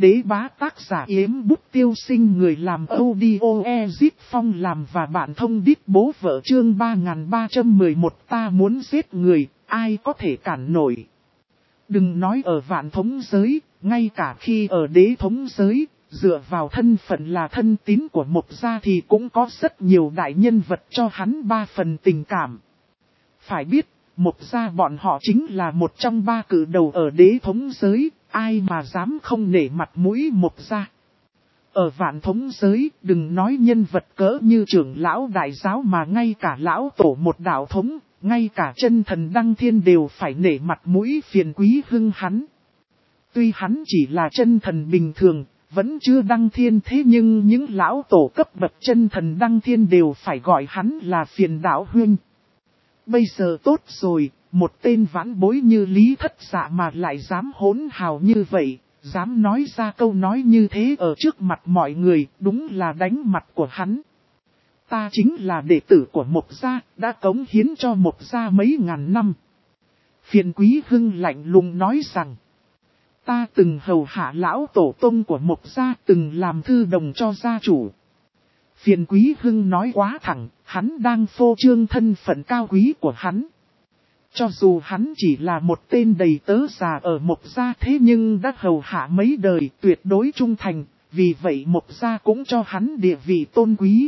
Đế bá tác giả Yếm Bút Tiêu Sinh, người làm audio Ezip Phong làm và bạn thông đít bố vợ, chương 3311. Ta muốn giết người, ai có thể cản nổi. Đừng nói ở vạn thống giới, ngay cả khi ở đế thống giới, dựa vào thân phận là thân tín của Mộc gia thì cũng có rất nhiều đại nhân vật cho hắn 3 phần tình cảm. Phải biết, Mộc gia bọn họ chính là một trong 3 cự đầu ở đế thống giới, ai mà dám không nể mặt mũi Mộc gia. Ở vạn thống giới, đừng nói nhân vật cỡ như trưởng lão đại giáo mà ngay cả lão tổ một đạo thống, ngay cả chân thần Đăng Thiên đều phải nể mặt mũi Phiền Quý Hưng hắn. Tuy hắn chỉ là chân thần bình thường, vẫn chưa Đăng Thiên, thế nhưng những lão tổ cấp bậc chân thần Đăng Thiên đều phải gọi hắn là Phiền Đạo Huynh. Bây giờ tốt rồi, một tên vãn bối như Lý Thất Dạ mà lại dám hỗn hào như vậy, dám nói ra câu nói như thế ở trước mặt mọi người, đúng là đánh mặt của hắn. Ta chính là đệ tử của Mộc gia, đã cống hiến cho Mộc gia mấy ngàn năm. Phiền Quý Hưng lạnh lùng nói rằng, ta từng hầu hạ lão tổ tông của Mộc gia, từng làm thư đồng cho gia chủ. Phiền Quý Hưng nói quá thẳng, hắn đang phô trương thân phận cao quý của hắn. Cho dù hắn chỉ là một tên đầy tớ già ở Mộc gia, thế nhưng đã hầu hạ mấy đời, tuyệt đối trung thành, vì vậy Mộc gia cũng cho hắn địa vị tôn quý.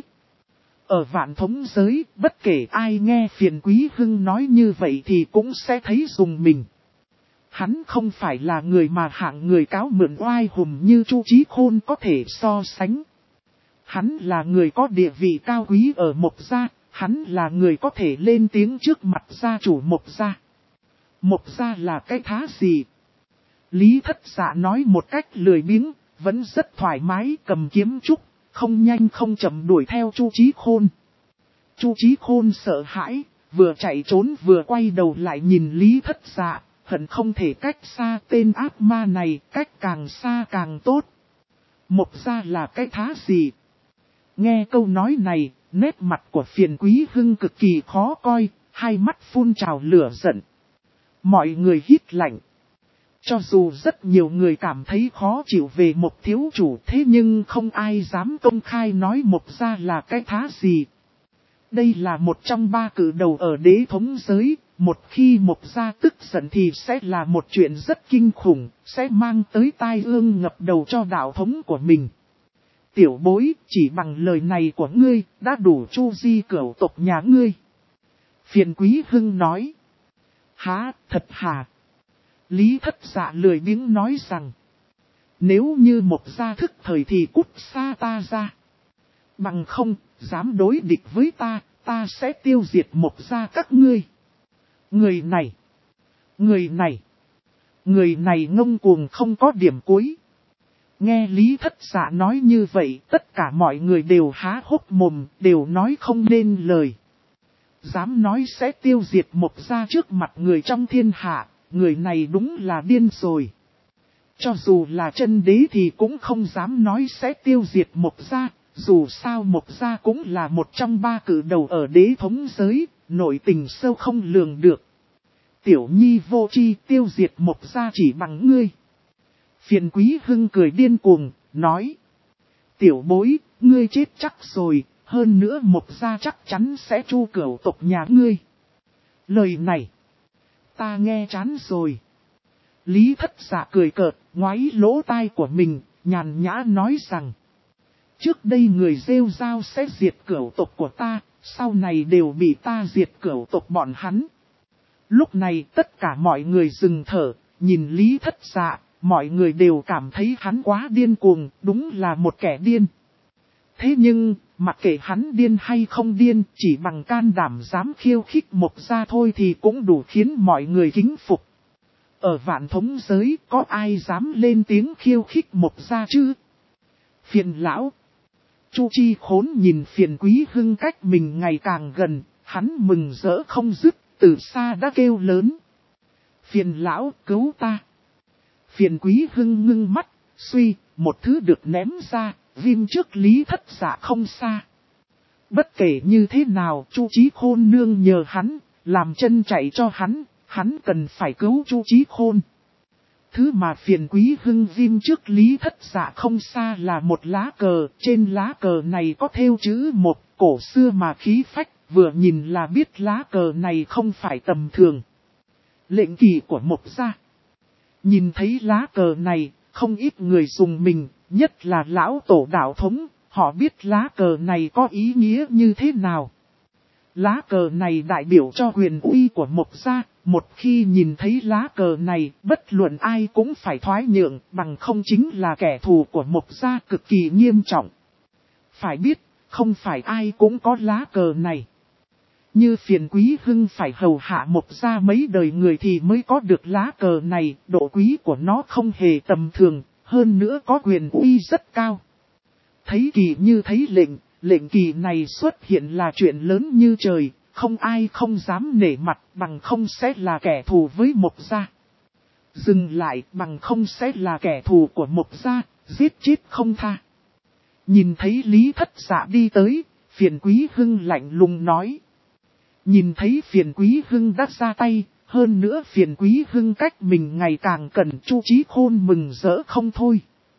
Ở vạn thống giới, bất kể ai nghe Phiền Quý Hưng nói như vậy thì cũng sẽ thấy rùng mình. Hắn không phải là người mà hạng người cáo mượn oai hùng như Chu Chí Khôn có thể so sánh. Hắn là người có địa vị cao quý ở Mộc gia, hắn là người có thể lên tiếng trước mặt gia chủ Mộc gia. Mộc gia là cái thá gì? Lý Thất Dạ nói một cách lười biếng, vẫn rất thoải mái, cầm kiếm trúc, không nhanh không chậm đuổi theo Chu Chí Khôn. Chu Chí Khôn sợ hãi, vừa chạy trốn vừa quay đầu lại nhìn Lý Thất Dạ, hận không thể cách xa tên ác ma này, cách càng xa càng tốt. Mộc gia là cái thá gì? Nghe câu nói này, nét mặt của Phiền Quý Hưng cực kỳ khó coi, hai mắt phun trào lửa giận. Mọi người hít lạnh. Cho dù rất nhiều người cảm thấy khó chịu về Mộc thiếu chủ, thế nhưng không ai dám công khai nói Mộc gia là cái thá gì. Đây là một trong 3 cự đầu ở đế thống giới, một khi Mộc gia tức giận thì sẽ là một chuyện rất kinh khủng, sẽ mang tới tai ương ngập đầu cho đạo thống của mình. Tiểu bối, chỉ bằng lời này của ngươi, đã đủ chu di cửu tộc nhà ngươi. Phiền Quý Hưng nói. Hả, thật hả? Lý Thất Dạ lười biếng nói rằng, nếu như Mộc gia thức thời thì cút xa ta ra. Bằng không, dám đối địch với ta, ta sẽ tiêu diệt Mộc gia các ngươi. Người này ngông cuồng không có điểm cuối. Nghe Lý Thất Dạ nói như vậy, tất cả mọi người đều há hốc mồm, đều nói không nên lời. Dám nói sẽ tiêu diệt Mộc gia trước mặt người trong thiên hạ, người này đúng là điên rồi. Cho dù là chân đế thì cũng không dám nói sẽ tiêu diệt Mộc gia, dù sao Mộc gia cũng là một trong 3 cự đầu ở đế thống giới, nội tình sâu không lường được. Tiểu nhi vô tri, tiêu diệt Mộc gia chỉ bằng ngươi. Phiền Quý Hưng cười điên cuồng, nói. Tiểu bối, ngươi chết chắc rồi, hơn nữa Mộc gia chắc chắn sẽ tru cửu tộc nhà ngươi. Lời này, ta nghe chán rồi. Lý Thất Dạ cười cợt, ngoáy lỗ tai của mình, nhàn nhã nói rằng. Trước đây người rêu rao sẽ diệt cửu tộc của ta, sau này đều bị ta diệt cửu tộc bọn hắn. Lúc này tất cả mọi người dừng thở, nhìn Lý Thất Dạ, mọi người đều cảm thấy hắn quá điên cuồng, đúng là một kẻ điên. Thế nhưng, mặc kệ hắn điên hay không điên, chỉ bằng can đảm dám khiêu khích Mộc gia thôi thì cũng đủ khiến mọi người kính phục. Ở vạn thống giới, có ai dám lên tiếng khiêu khích Mộc gia chứ? Phiền lão. Chu Chi Khốn nhìn Phiền Quý Hưng cách mình ngày càng gần, hắn mừng rỡ không dứt, từ xa đã kêu lớn. Phiền lão, cứu ta. Phiền Quý Hưng ngưng mắt, suy, một thứ được ném ra, ghim trước Lý Thất Dạ không xa. Bất kể như thế nào, Chu Chí Khôn nương nhờ hắn, làm chân chạy cho hắn cần phải cứu Chu Chí Khôn. Thứ mà Phiền Quý Hưng ghim trước Lý Thất Dạ không xa là một lá cờ, trên lá cờ này có thêu chữ một, cổ xưa mà khí phách, vừa nhìn là biết lá cờ này không phải tầm thường. Lệnh kỳ của Mộc gia. Nhìn thấy lá cờ này, không ít người dùng mình, nhất là lão tổ đạo thống, họ biết lá cờ này có ý nghĩa như thế nào. Lá cờ này đại biểu cho quyền uy của Mộc gia, một khi nhìn thấy lá cờ này, bất luận ai cũng phải thoái nhượng, bằng không chính là kẻ thù của Mộc gia cực kỳ nghiêm trọng. Phải biết, không phải ai cũng có lá cờ này. Như Phiền Quý Hưng phải hầu hạ Mộc gia mấy đời người thì mới có được lá cờ này, độ quý của nó không hề tầm thường, hơn nữa có quyền uy rất cao. Thấy kỳ như thấy lệnh kỳ này xuất hiện là chuyện lớn như trời, không ai không dám nể mặt, bằng không sẽ là kẻ thù với Mộc gia. Dừng lại, bằng không sẽ là kẻ thù của Mộc gia, giết chết không tha. Nhìn thấy Lý Thất Dạ đi tới, Phiền Quý Hưng lạnh lùng nói. Nhìn thấy Phiền Quý Hưng đã ra tay, hơn nữa Phiền Quý Hưng cách mình ngày càng cần, Chu Chí Khôn mừng rỡ không thôi.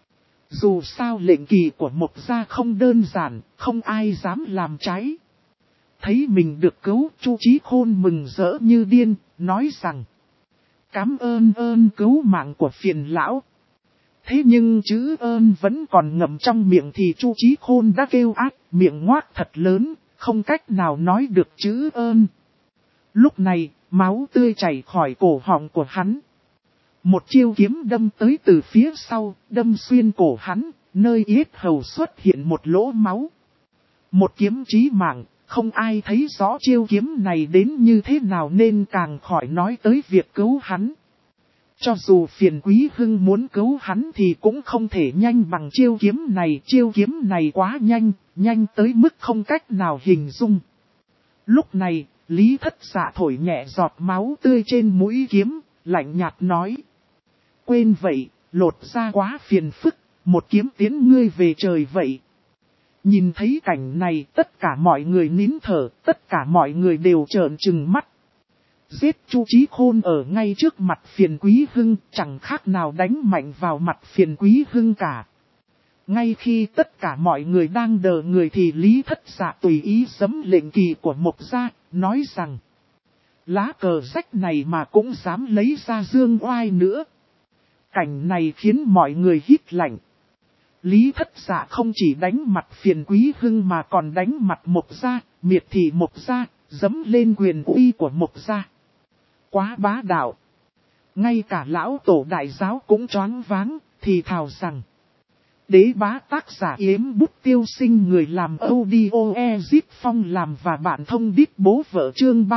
Dù sao lệnh kỳ của Mộc gia không đơn giản, không ai dám làm trái. Thấy mình được cứu, Chu Chí Khôn mừng rỡ như điên, nói rằng: Cám ơn cứu mạng của Phiền lão. Thế nhưng chữ ơn vẫn còn ngậm trong miệng thì Chu Chí Khôn đã kêu ác, miệng ngoác thật lớn, không cách nào nói được chữ ơn. Lúc này, máu tươi chảy khỏi cổ họng của hắn. Một chiêu kiếm đâm tới từ phía sau, đâm xuyên cổ hắn, nơi yết hầu xuất hiện một lỗ máu. Một kiếm chí mạng, không ai thấy rõ chiêu kiếm này đến như thế nào nên càng khỏi nói tới việc cứu hắn. Cho dù Phiền Quý Hưng muốn cứu hắn thì cũng không thể nhanh bằng chiêu kiếm này quá nhanh, nhanh tới mức không cách nào hình dung. Lúc này, Lý Thất Dạ thổi nhẹ giọt máu tươi trên mũi kiếm, lạnh nhạt nói. Quên vậy, lột ra quá phiền phức, một kiếm tiến ngươi về trời vậy. Nhìn thấy cảnh này, tất cả mọi người nín thở, tất cả mọi người đều trợn trừng mắt. Giết Chu Chí Khôn ở ngay trước mặt Phiền Quý Hưng, chẳng khác nào đánh mạnh vào mặt Phiền Quý Hưng cả. Ngay khi tất cả mọi người đang đờ người thì Lý Thất Dạ tùy ý giẫm lệnh kỳ của Mộc gia, nói rằng: Lá cờ rách này mà cũng dám lấy ra dương oai nữa. Cảnh này khiến mọi người hít lạnh. Lý Thất Dạ không chỉ đánh mặt Phiền Quý Hưng mà còn đánh mặt Mộc gia, miệt thị Mộc gia, giẫm lên quyền uy của Mộc gia. Quá bá đạo. Ngay cả lão tổ đại giáo cũng choáng váng, thì thào rằng. Đế bá tác giả Yếm Bút Tiêu Sinh, người làm audio Ezip Phong làm và bạn thông đít bố vợ, chương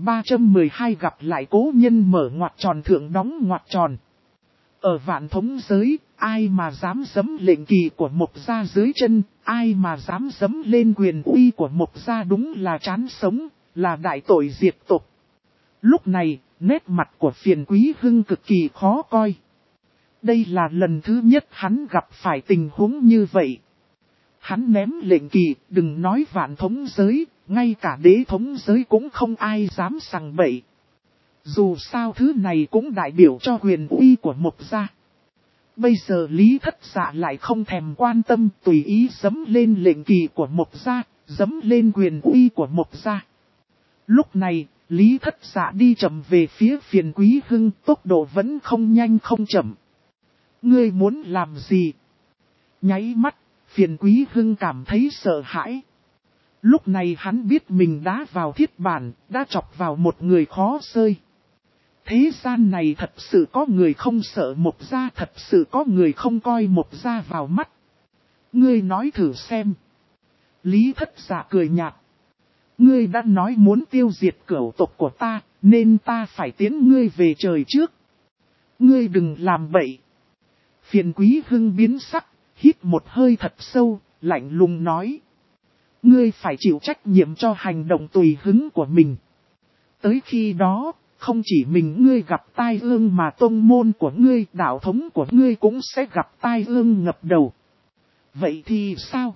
3312 gặp lại cố nhân mở ngoặc tròn thượng đóng ngoặc tròn. Ở Vạn Thống giới, ai mà dám giẫm lệnh kỳ của Mộc gia dưới chân, ai mà dám giẫm lên quyền uy của Mộc gia đúng là chán sống, là đại tội diệt tộc. Lúc này, nét mặt của Phiền Quý Hưng cực kỳ khó coi. Đây là lần thứ nhất hắn gặp phải tình huống như vậy. Hắn ném lệnh kỳ, đừng nói Vạn Thống giới, ngay cả đế thống giới cũng không ai dám sằng bậy. Dù sao thứ này cũng đại biểu cho quyền uy của Mộc gia. Bây giờ Lý Thất Dạ lại không thèm quan tâm, tùy ý giẫm lên lệnh kỳ của Mộc gia, giẫm lên quyền uy của Mộc gia. Lúc này, Lý Thất Dạ đi chậm về phía Phiền Quý Hưng, tốc độ vẫn không nhanh không chậm. Ngươi muốn làm gì? Nháy mắt, Phiền Quý Hưng cảm thấy sợ hãi. Lúc này hắn biết mình đã vào thiết bản, đã chọc vào một người khó xơi. Thế gian này thật sự có người không sợ Mộc gia, thật sự có người không coi Mộc gia vào mắt. Ngươi nói thử xem. Lý Thất Dạ cười nhạt. Ngươi đã nói muốn tiêu diệt cửu tộc của ta, nên ta phải tiến ngươi về trời trước. Ngươi đừng làm bậy. Phiền Quý Hưng biến sắc, hít một hơi thật sâu, lạnh lùng nói. Ngươi phải chịu trách nhiệm cho hành động tùy hứng của mình. Tới khi đó, không chỉ mình ngươi gặp tai ương mà tông môn của ngươi, đạo thống của ngươi cũng sẽ gặp tai ương ngập đầu. Vậy thì sao?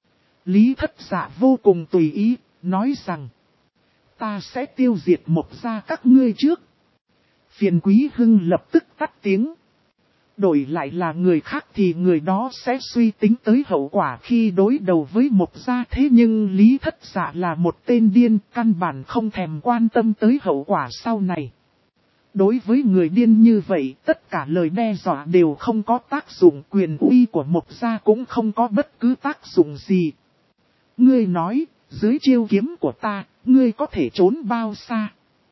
Lý Thất Dạ vô cùng tùy ý, nói rằng. Ta sẽ tiêu diệt Mộc gia các ngươi trước. Phiền Quý Hưng lập tức tắt tiếng. Đổi lại là người khác thì người đó sẽ suy tính tới hậu quả khi đối đầu với Mộc Gia. Thế nhưng Lý Thất Dạ là một tên điên, căn bản không thèm quan tâm tới hậu quả sau này. Đối với người điên như vậy, tất cả lời đe dọa đều không có tác dụng, quyền uy của Mộc Gia cũng không có bất cứ tác dụng gì. Ngươi nói, dưới chiêu kiếm của ta, ngươi có thể trốn bao xa?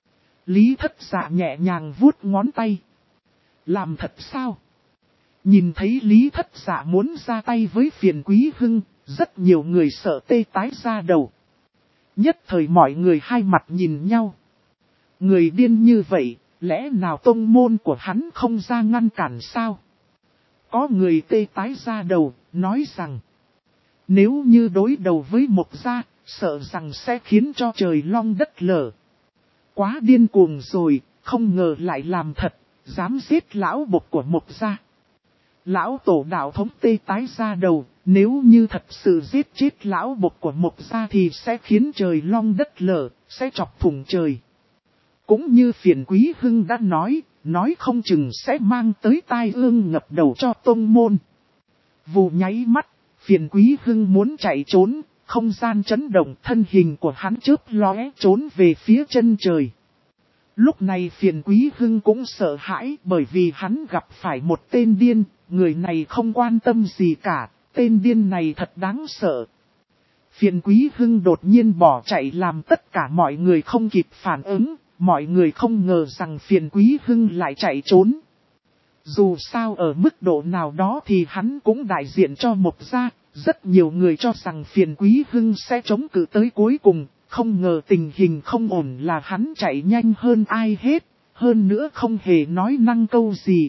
Lý Thất Dạ nhẹ nhàng vuốt ngón tay. Làm thật sao? Nhìn thấy Lý Thất Dạ muốn ra tay với Phiền Quý Hưng, rất nhiều người sợ tê tái ra đầu. Nhất thời mọi người hai mặt nhìn nhau. Người điên như vậy, lẽ nào tông môn của hắn không ra ngăn cản sao? Có người tê tái ra đầu, nói rằng nếu như đối đầu với Mộc Gia, sợ rằng sẽ khiến cho trời long đất lở. Quá điên cuồng rồi, không ngờ lại làm thật, dám giết lão bộc của Mộc Gia. Lão tổ đạo thống tê tái ra đầu, nếu như thật sự giết chết lão bộc của Mộc Gia thì sẽ khiến trời long đất lở, sẽ chọc thủng trời. Cũng như Phiền Quý Hưng đã nói không chừng sẽ mang tới tai ương ngập đầu cho tông môn. Vù nháy mắt, Phiền Quý Hưng muốn chạy trốn, không gian chấn động, thân hình của hắn chớp lóe trốn về phía chân trời. Lúc này Phiền Quý Hưng cũng sợ hãi bởi vì hắn gặp phải một tên điên, người này không quan tâm gì cả, tên điên này thật đáng sợ. Phiền Quý Hưng đột nhiên bỏ chạy làm tất cả mọi người không kịp phản ứng, mọi người không ngờ rằng Phiền Quý Hưng lại chạy trốn. Dù sao ở mức độ nào đó thì hắn cũng đại diện cho Mộc Gia, rất nhiều người cho rằng Phiền Quý Hưng sẽ chống cự tới cuối cùng, không ngờ tình hình không ổn là hắn chạy nhanh hơn ai hết, hơn nữa không hề nói năng câu gì.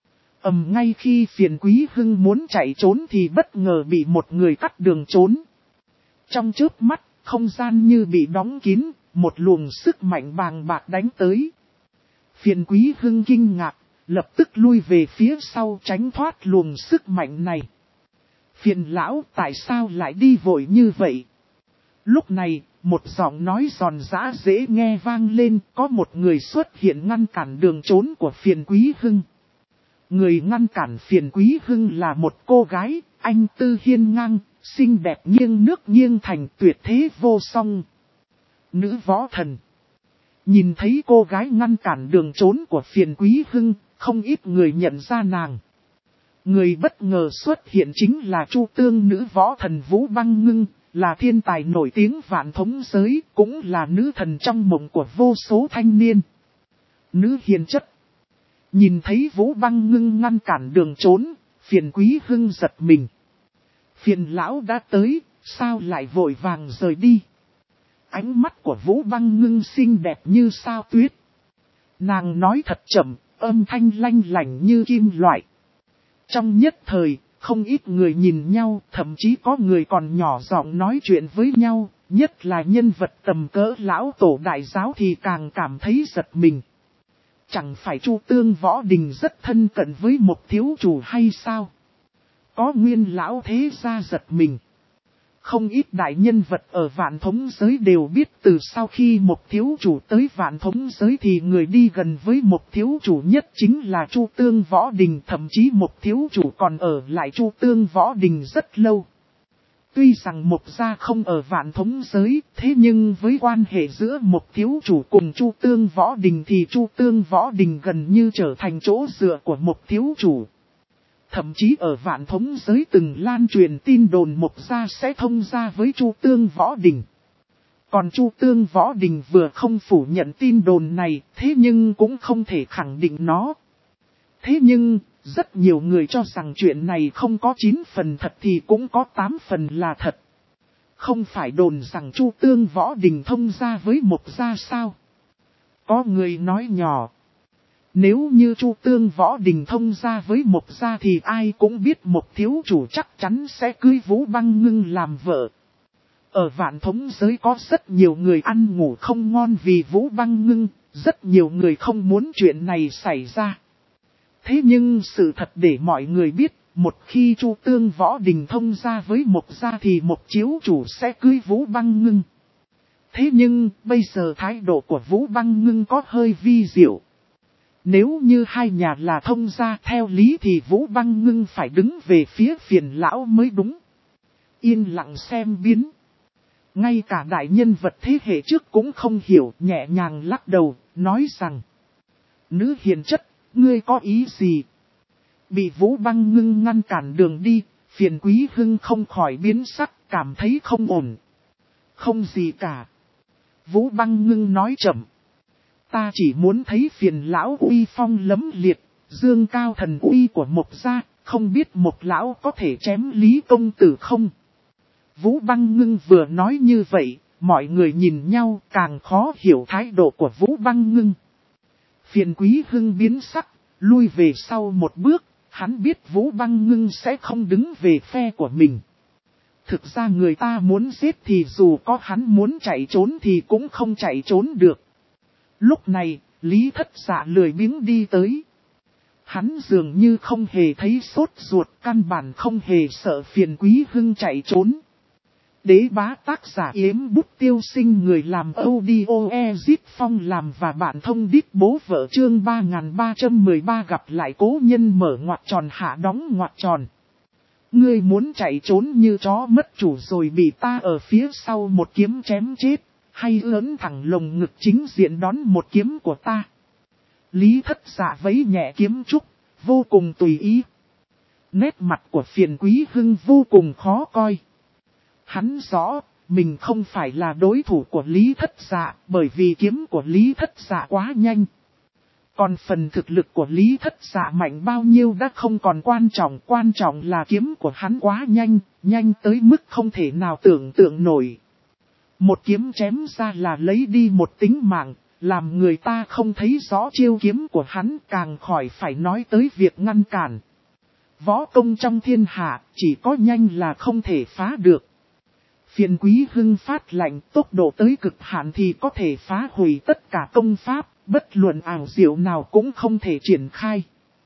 Ngay khi Phiền Quý Hưng muốn chạy trốn thì bất ngờ bị một người cắt đường trốn. Trong chớp mắt, không gian như bị đóng kín, một luồng sức mạnh bàng bạc đánh tới. Phiền Quý Hưng kinh ngạc, lập tức lui về phía sau tránh thoát luồng sức mạnh này. Phiền lão tại sao lại đi vội như vậy? Lúc này, một giọng nói giòn giã dễ nghe vang lên, có một người xuất hiện ngăn cản đường trốn của Phiền Quý Hưng. Người ngăn cản Phiền Quý Hưng là một cô gái, anh tư hiên ngang, xinh đẹp nghiêng nước nghiêng thành, tuyệt thế vô song. Nữ võ thần. Nhìn thấy cô gái ngăn cản đường trốn của Phiền Quý Hưng, không ít người nhận ra nàng. Người bất ngờ xuất hiện chính là Chu Tương nữ võ thần Vũ Băng Ngưng, là thiên tài nổi tiếng vạn thống giới, cũng là nữ thần trong mộng của vô số thanh niên. Nữ hiền chất. Nhìn thấy Vũ Băng Ngưng ngăn cản đường trốn, Phiền Quý Hưng giật mình. Phiền lão đã tới, sao lại vội vàng rời đi? Ánh mắt của Vũ Băng Ngưng xinh đẹp như sao tuyết. Nàng nói thật chậm, âm thanh lanh lảnh như kim loại. Trong nhất thời, không ít người nhìn nhau, thậm chí có người còn nhỏ giọng nói chuyện với nhau, nhất là nhân vật tầm cỡ lão tổ đại giáo thì càng cảm thấy giật mình. Chẳng phải Chu Tương Võ Đình rất thân cận với một thiếu chủ hay sao? Có nguyên lão thế gia giật mình. Không ít đại nhân vật ở vạn thống giới đều biết từ sau khi một thiếu chủ tới vạn thống giới thì người đi gần với một thiếu chủ nhất chính là Chu Tương Võ Đình, thậm chí một thiếu chủ còn ở lại Chu Tương Võ Đình rất lâu. Tuy rằng Mộc Gia không ở vạn thống giới, thế nhưng với quan hệ giữa một thiếu chủ cùng Chu Tương Võ Đình thì Chu Tương Võ Đình gần như trở thành chỗ dựa của một thiếu chủ. Thậm chí ở vạn thống giới từng lan truyền tin đồn Mộc Gia sẽ thông gia với Chu Tương Võ Đình. Còn Chu Tương Võ Đình vừa không phủ nhận tin đồn này, thế nhưng cũng không thể khẳng định nó. Thế nhưng, rất nhiều người cho rằng chuyện này không có 9 phần thật thì cũng có 8 phần là thật. Không phải đồn rằng Chu Tương Võ Đình thông gia với Mộc Gia sao? Có người nói nhỏ. Nếu như Chu Tương Võ Đình thông gia với Mộc Gia thì ai cũng biết một thiếu chủ chắc chắn sẽ cưới Vũ Băng Ngưng làm vợ. Ở vạn thống giới có rất nhiều người ăn ngủ không ngon vì Vũ Băng Ngưng, rất nhiều người không muốn chuyện này xảy ra. Thế nhưng sự thật để mọi người biết, một khi Chu Tương Võ Đình thông gia với Mộc Gia thì một chiếu chủ sẽ cưới Vũ Băng Ngưng. Thế nhưng, bây giờ thái độ của Vũ Băng Ngưng có hơi vi diệu. Nếu như hai nhà là thông gia theo lý thì Vũ Băng Ngưng phải đứng về phía Phiền lão mới đúng. Yên lặng xem biến. Ngay cả đại nhân vật thế hệ trước cũng không hiểu, nhẹ nhàng lắc đầu, nói rằng: Nữ hiền chất, ngươi có ý gì? Bị Vũ Băng Ngưng ngăn cản đường đi, Phiền Quý Hưng không khỏi biến sắc, cảm thấy không ổn. Không gì cả. Vũ Băng Ngưng nói chậm. Ta chỉ muốn thấy Phiền lão uy phong lấm liệt, dương cao thần uy của Mộc gia, không biết Mộc lão có thể chém Lý công tử không? Vũ Băng Ngưng vừa nói như vậy, mọi người nhìn nhau càng khó hiểu thái độ của Vũ Băng Ngưng. Phiền Quý Hưng biến sắc, lui về sau một bước, hắn biết Vũ Băng Ngưng sẽ không đứng về phe của mình. Thực ra người ta muốn giết thì dù có hắn muốn chạy trốn thì cũng không chạy trốn được. Lúc này, Lý Thất Dạ lười biếng đi tới. Hắn dường như không hề thấy sốt ruột, căn bản không hề sợ Phiền Quý Hưng chạy trốn. Đế bá tác giả Yếm Bút Tiêu Sinh, người làm audio Ezip Phong làm và bạn thông đít bố vợ, chương 3313 gặp lại cố nhân mở ngoặc tròn hạ đóng ngoặc tròn. Ngươi muốn chạy trốn như chó mất chủ rồi bị ta ở phía sau một kiếm chém chết, hay ấn thẳng lồng ngực chính diện đón một kiếm của ta? Lý Thất Dạ vấy nhẹ kiếm trúc, vô cùng tùy ý. Nét mặt của Phiền Quý Hưng vô cùng khó coi. Hắn rõ, mình không phải là đối thủ của Lý Thất Dạ, bởi vì kiếm của Lý Thất Dạ quá nhanh. Còn phần thực lực của Lý Thất Dạ mạnh bao nhiêu đã không còn quan trọng là kiếm của hắn quá nhanh, nhanh tới mức không thể nào tưởng tượng nổi. Một kiếm chém ra là lấy đi một tính mạng, làm người ta không thấy rõ chiêu kiếm của hắn, càng khỏi phải nói tới việc ngăn cản. Võ công trong thiên hạ, chỉ có nhanh là không thể phá được. Phiền Quý Hưng phát lạnh, tốc độ tới cực hạn thì có thể phá hủy tất cả công pháp, bất luận ảo diệu nào cũng không thể triển khai.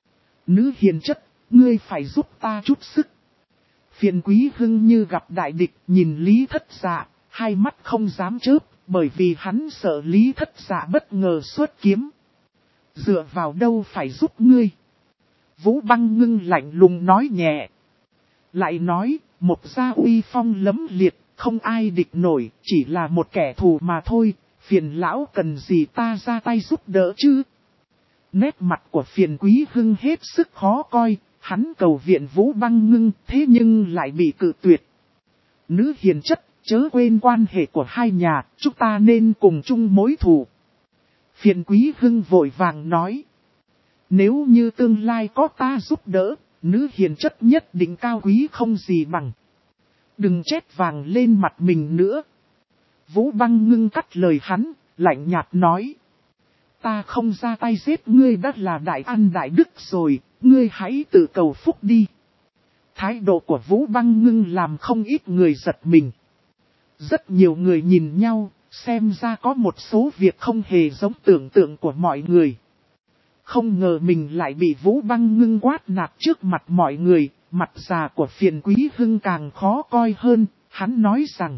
Nữ hiền chất, ngươi phải giúp ta chút sức. Phiền Quý Hưng như gặp đại địch, nhìn Lý Thất Dạ, hai mắt không dám chớp, bởi vì hắn sợ Lý Thất Dạ bất ngờ xuất kiếm. Dựa vào đâu phải giúp ngươi? Vũ Băng Ngưng lạnh lùng nói nhẹ. Lại nói, Mộc gia uy phong lấm liệt, không ai địch nổi, chỉ là một kẻ thù mà thôi, Phiền lão cần gì ta ra tay giúp đỡ chứ? Nét mặt của Phiền Quý Hưng hết sức khó coi, hắn cầu viện Vũ Băng Ngưng, thế nhưng lại bị cự tuyệt. Nữ hiền chất, chớ quên quan hệ của hai nhà, chúng ta nên cùng chung mối thù. Phiền Quý Hưng vội vàng nói. Nếu như tương lai có ta giúp đỡ, nữ hiền chất nhất định cao quý không gì bằng. Đừng chét vàng lên mặt mình nữa. Vũ Băng Ngưng cắt lời hắn, lạnh nhạt nói. Ta không ra tay giết ngươi đã là đại ăn đại đức rồi, ngươi hãy tự cầu phúc đi. Thái độ của Vũ Băng Ngưng làm không ít người giật mình. Rất nhiều người nhìn nhau, xem ra có một số việc không hề giống tưởng tượng của mọi người. Không ngờ mình lại bị Vũ Băng Ngưng quát nạt trước mặt mọi người, mặt già của Phiền Quý Hưng càng khó coi hơn, hắn nói rằng.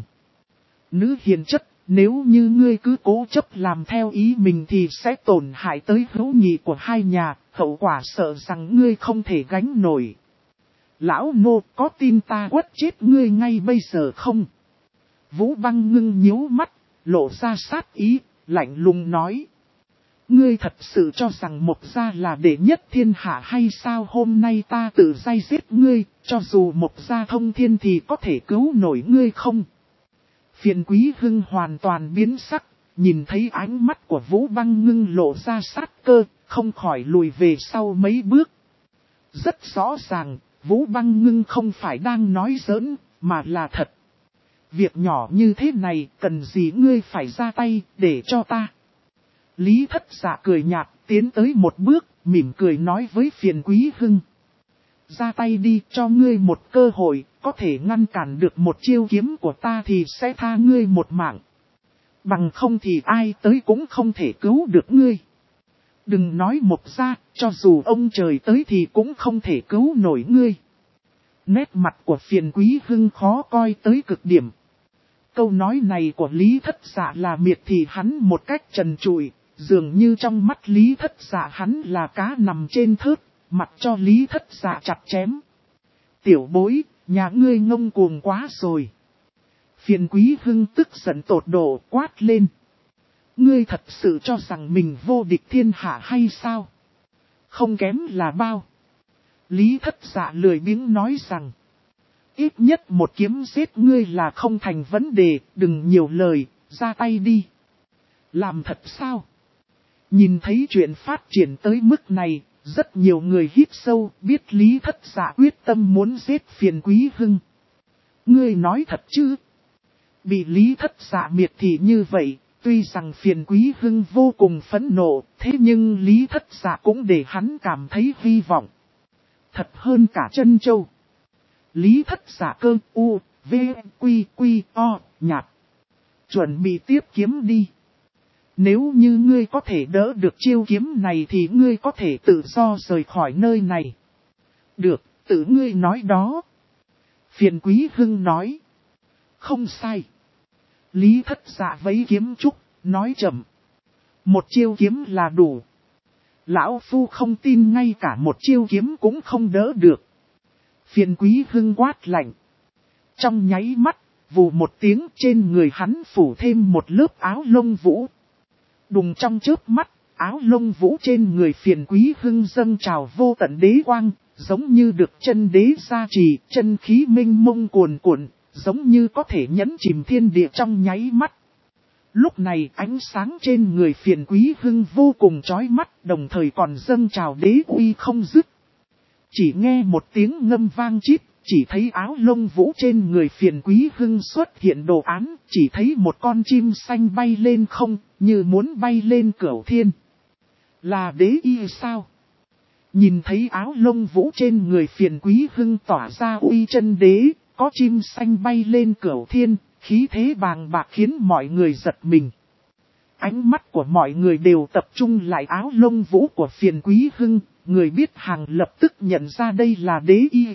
Nữ hiền chất, nếu như ngươi cứ cố chấp làm theo ý mình thì sẽ tổn hại tới hữu nghị của hai nhà, hậu quả sợ rằng ngươi không thể gánh nổi. Lão nô có tin ta quất chết ngươi ngay bây giờ không? Vũ Băng Ngưng nhíu mắt, lộ ra sát ý, lạnh lùng nói. Ngươi thật sự cho rằng Mộc gia là đệ nhất thiên hạ hay sao? Hôm nay ta tự tay giết ngươi, cho dù Mộc gia thông thiên thì có thể cứu nổi ngươi không? Phiền Quý Hưng hoàn toàn biến sắc, nhìn thấy ánh mắt của Vũ Băng Ngưng lộ ra sát cơ, không khỏi lùi về sau mấy bước. Rất rõ ràng, Vũ Băng Ngưng không phải đang nói giỡn, mà là thật. Việc nhỏ như thế này, cần gì ngươi phải ra tay, để cho ta. Lý Thất Dạ cười nhạt, tiến tới một bước, mỉm cười nói với Phiền Quý Hưng. Ra tay đi, cho ngươi một cơ hội, có thể ngăn cản được một chiêu kiếm của ta thì sẽ tha ngươi một mạng. Bằng không thì ai tới cũng không thể cứu được ngươi. Đừng nói Mộc gia, cho dù ông trời tới thì cũng không thể cứu nổi ngươi. Nét mặt của Phiền Quý Hưng khó coi tới cực điểm. Câu nói này của Lý Thất Dạ là miệt thị hắn một cách trần trụi, dường như trong mắt Lý Thất Dạ hắn là cá nằm trên thớt, mặc cho Lý Thất Dạ chặt chém. Tiểu bối, nhà ngươi ngông cuồng quá rồi. Phiền Quý Hưng tức giận tột độ quát lên. Ngươi thật sự cho rằng mình vô địch thiên hạ hay sao? Không kém là bao. Lý Thất Dạ lười biếng nói rằng. Ít nhất một kiếm giết ngươi là không thành vấn đề, đừng nhiều lời, ra tay đi. Làm thật sao? Nhìn thấy chuyện phát triển tới mức này, rất nhiều người hít sâu, biết Lý Thất Dạ quyết tâm muốn giết Phiền Quý Hưng. Ngươi nói thật chứ? Bị Lý Thất Dạ miệt thị như vậy, tuy rằng Phiền Quý Hưng vô cùng phẫn nộ, thế nhưng Lý Thất Dạ cũng để hắn cảm thấy hy vọng. Thật hơn cả Trân Châu. Lý Thất Dạ cơ u, v, quy, quy, o, nhạt. Chuẩn bị tiếp kiếm đi. Nếu như ngươi có thể đỡ được chiêu kiếm này thì ngươi có thể tự do rời khỏi nơi này. Được, tự ngươi nói đó. Phiền Quý Hưng nói. Không sai. Lý Thất Dạ vẫy kiếm trúc, nói chậm. Một chiêu kiếm là đủ. Lão Phu không tin ngay cả một chiêu kiếm cũng không đỡ được. Phiền Quý Hưng quát lạnh. Trong nháy mắt, vù một tiếng trên người hắn phủ thêm một lớp áo lông vũ. Đùng trong chớp mắt, áo lông vũ trên người Phiền Quý Hưng dâng trào vô tận đế quang, giống như được chân đế gia trì, chân khí minh mông cuồn cuộn, giống như có thể nhấn chìm thiên địa trong nháy mắt. Lúc này ánh sáng trên người Phiền Quý Hưng vô cùng chói mắt, đồng thời còn dâng trào đế uy không dứt. Chỉ nghe một tiếng ngâm vang chít, chỉ thấy áo lông vũ trên người Phiền Quý Hưng xuất hiện đồ án, chỉ thấy một con chim xanh bay lên không, như muốn bay lên cửu thiên. Là đế y sao? Nhìn thấy áo lông vũ trên người Phiền Quý Hưng tỏa ra uy chân đế, có chim xanh bay lên cửu thiên, khí thế bàng bạc khiến mọi người giật mình. Ánh mắt của mọi người đều tập trung lại áo lông vũ của Phiền Quý Hưng, người biết hàng lập tức nhận ra đây là đế y.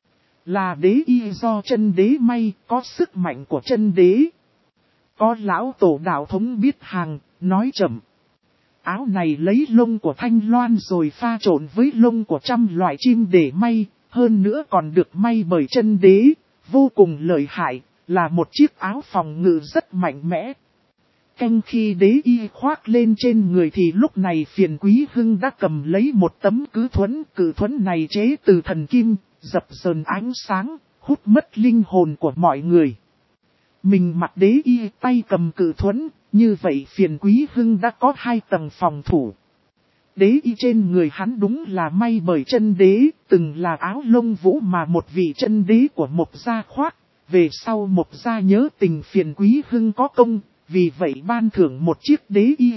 Là đế y do chân đế may, có sức mạnh của chân đế. Có lão tổ đạo thống biết hàng, nói chậm. Áo này lấy lông của thanh loan rồi pha trộn với lông của trăm loại chim để may, hơn nữa còn được may bởi chân đế, vô cùng lợi hại, là một chiếc áo phòng ngự rất mạnh mẽ. Canh khi đế y khoác lên trên người thì lúc này Phiền Quý Hưng đã cầm lấy một tấm cự thuẫn này chế từ thần kim, dập dờn ánh sáng, hút mất linh hồn của mọi người. Mình mặc đế y tay cầm cự thuẫn, như vậy Phiền Quý Hưng đã có 2 tầng phòng thủ. Đế y trên người hắn đúng là may bởi chân đế, từng là áo lông vũ mà một vị chân đế của Mộc Gia khoác. Về sau Mộc Gia nhớ tình Phiền Quý Hưng có công, vì vậy ban thưởng một chiếc đế y.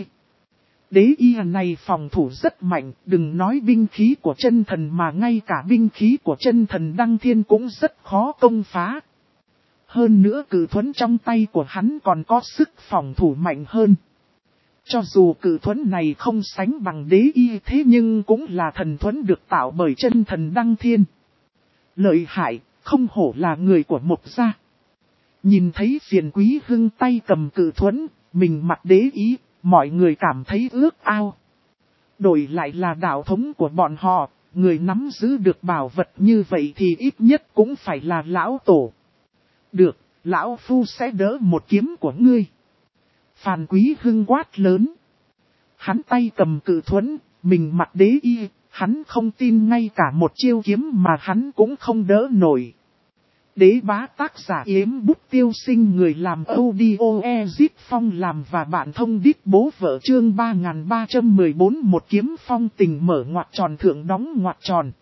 Đế y này phòng thủ rất mạnh, đừng nói binh khí của chân thần mà ngay cả binh khí của chân thần Đăng Thiên cũng rất khó công phá. Hơn nữa cự thuẫn trong tay của hắn còn có sức phòng thủ mạnh hơn. Cho dù cự thuẫn này không sánh bằng đế y thế nhưng cũng là thần thuẫn được tạo bởi chân thần Đăng Thiên. Lợi hại, không hổ là người của Mộc Gia. Nhìn thấy Phiền Quý Hưng tay cầm cự thuẫn, mình mặc đế y, mọi người cảm thấy ước ao. Đổi lại là đạo thống của bọn họ, người nắm giữ được bảo vật như vậy thì ít nhất cũng phải là lão tổ. Được, lão phu sẽ đỡ một kiếm của ngươi. Phiền Quý Hưng quát lớn. Hắn tay cầm cự thuẫn, mình mặc đế y, hắn không tin ngay cả một chiêu kiếm mà hắn cũng không đỡ nổi. Đế bá tác giả Yếm Bút Tiêu Sinh, người làm audio Ezip Phong làm và bạn thông đít bố vợ chương 3314 một kiếm phong tình mở ngoặc tròn thượng đóng ngoặc tròn.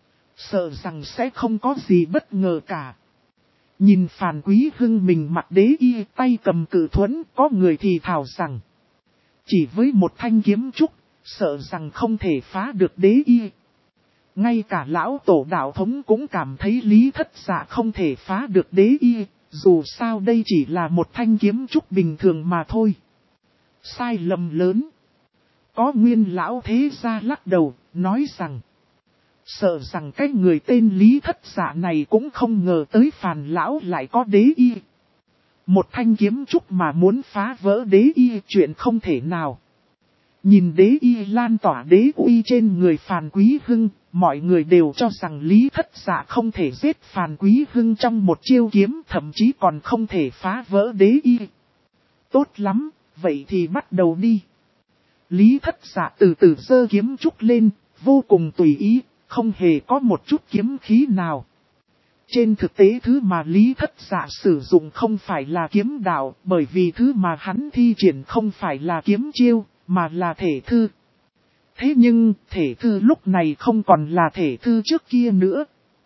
Sợ rằng sẽ không có gì bất ngờ cả. Nhìn Phiền Quý Hưng mình mặc đế y tay cầm cự thuẫn, có người thì thào rằng. Chỉ với một thanh kiếm trúc, sợ rằng không thể phá được đế y. Ngay cả lão tổ đạo thống cũng cảm thấy Lý Thất Dạ không thể phá được đế y, dù sao đây chỉ là một thanh kiếm trúc bình thường mà thôi. Sai lầm lớn. Có nguyên lão thế gia lắc đầu, nói rằng. Sợ rằng cái người tên Lý Thất Dạ này cũng không ngờ tới Phàn lão lại có đế y. Một thanh kiếm trúc mà muốn phá vỡ đế y chuyện không thể nào. Nhìn đế y lan tỏa đế uy trên người Phàn Quý Hưng, mọi người đều cho rằng Lý Thất Dạ không thể giết Phàn Quý Hưng trong một chiêu kiếm, thậm chí còn không thể phá vỡ đế y. Tốt lắm, vậy thì bắt đầu đi. Lý Thất Dạ từ từ giơ kiếm trúc lên, vô cùng tùy ý, không hề có một chút kiếm khí nào. Trên thực tế thứ mà Lý Thất Dạ sử dụng không phải là kiếm đạo, bởi vì thứ mà hắn thi triển không phải là kiếm chiêu, mà là thể thư. Thế nhưng, thể thư lúc này không còn là thể thư trước kia nữa.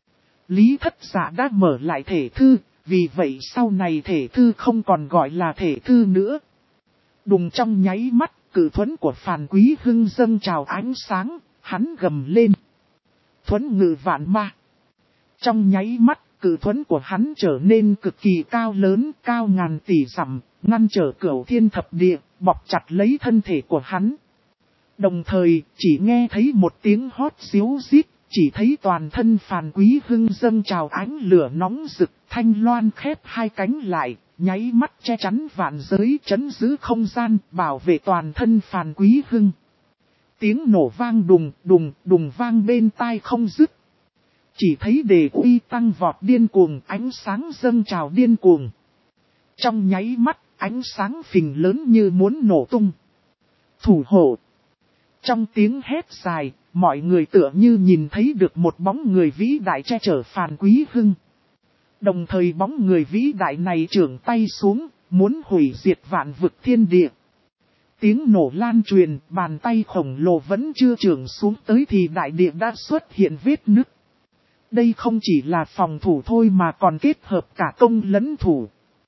Lý Thất Dạ đã mở lại thể thư, vì vậy sau này thể thư không còn gọi là thể thư nữa. Đùng trong nháy mắt, cự thuẫn của Phàn Quý Hưng dâng trào ánh sáng, hắn gầm lên. Thuẫn ngự vạn ma. Trong nháy mắt, cự thuẫn của hắn trở nên cực kỳ cao lớn, cao ngàn tỷ dặm, ngăn trở cửu thiên thập địa, bọc chặt lấy thân thể của hắn. Đồng thời, chỉ nghe thấy một tiếng hót xíu rít, chỉ thấy toàn thân Phàn Quý Hưng dâng trào ánh lửa nóng rực, thanh loan khép hai cánh lại, nháy mắt che chắn vạn giới, trấn giữ không gian, bảo vệ toàn thân Phàn Quý Hưng. Tiếng nổ vang đùng, đùng, đùng vang bên tai không dứt. Chỉ thấy đề uy tăng vọt điên cuồng, ánh sáng dâng trào điên cuồng. Trong nháy mắt, ánh sáng phình lớn như muốn nổ tung. Thủ hộ. Trong tiếng hét dài, mọi người tựa như nhìn thấy được một bóng người vĩ đại che chở Phàn Quý Hưng. Đồng thời bóng người vĩ đại này trưởng tay xuống, muốn hủy diệt vạn vực thiên địa. Tiếng nổ lan truyền, bàn tay khổng lồ vẫn chưa trưởng xuống tới thì đại địa đã xuất hiện vết nứt. Đây không chỉ là phòng thủ thôi mà còn kết hợp cả công lẫn thủ.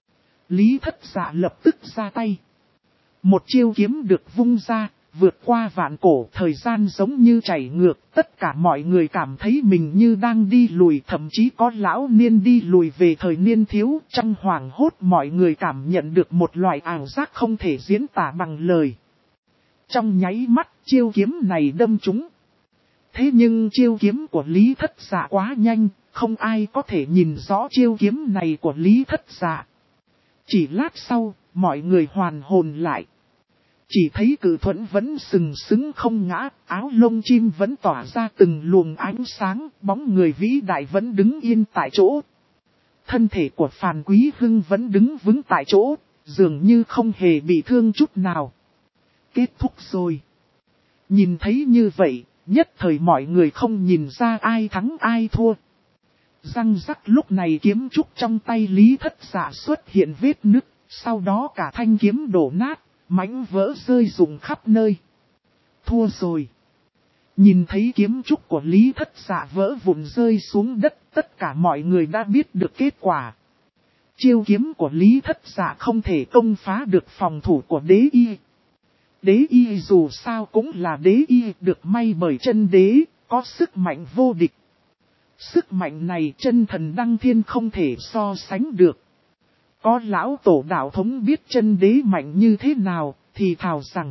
Lý Thất Dạ lập tức ra tay. Một chiêu kiếm được vung ra, vượt qua vạn cổ, thời gian giống như chảy ngược. Tất cả mọi người cảm thấy mình như đang đi lùi, thậm chí có lão niên đi lùi về thời niên thiếu. Trong hoảng hốt mọi người cảm nhận được một loại ảo giác không thể diễn tả bằng lời. Trong nháy mắt, chiêu kiếm này đâm trúng. Thế nhưng chiêu kiếm của Lý Thất Dạ quá nhanh, không ai có thể nhìn rõ chiêu kiếm này của Lý Thất Dạ. Chỉ lát sau, mọi người hoàn hồn lại. Chỉ thấy cự thuẫn vẫn sừng sững không ngã, áo lông chim vẫn tỏa ra từng luồng ánh sáng, bóng người vĩ đại vẫn đứng yên tại chỗ. Thân thể của Phàn Quý Hưng vẫn đứng vững tại chỗ, dường như không hề bị thương chút nào. Kết thúc rồi. Nhìn thấy như vậy, nhất thời mọi người không nhìn ra ai thắng ai thua. Răng rắc lúc này kiếm trúc trong tay Lý Thất Dạ xuất hiện vết nứt, sau đó cả thanh kiếm đổ nát, mảnh vỡ rơi rụng khắp nơi. Thua rồi. Nhìn thấy kiếm trúc của Lý Thất Dạ vỡ vụn rơi xuống đất, tất cả mọi người đã biết được kết quả. Chiêu kiếm của Lý Thất Dạ không thể công phá được phòng thủ của đế y. Đế y dù sao cũng là đế y, được may bởi chân đế, có sức mạnh vô địch. Sức mạnh này chân thần đăng thiên không thể so sánh được. Có lão tổ đạo thống biết chân đế mạnh như thế nào, thì thào rằng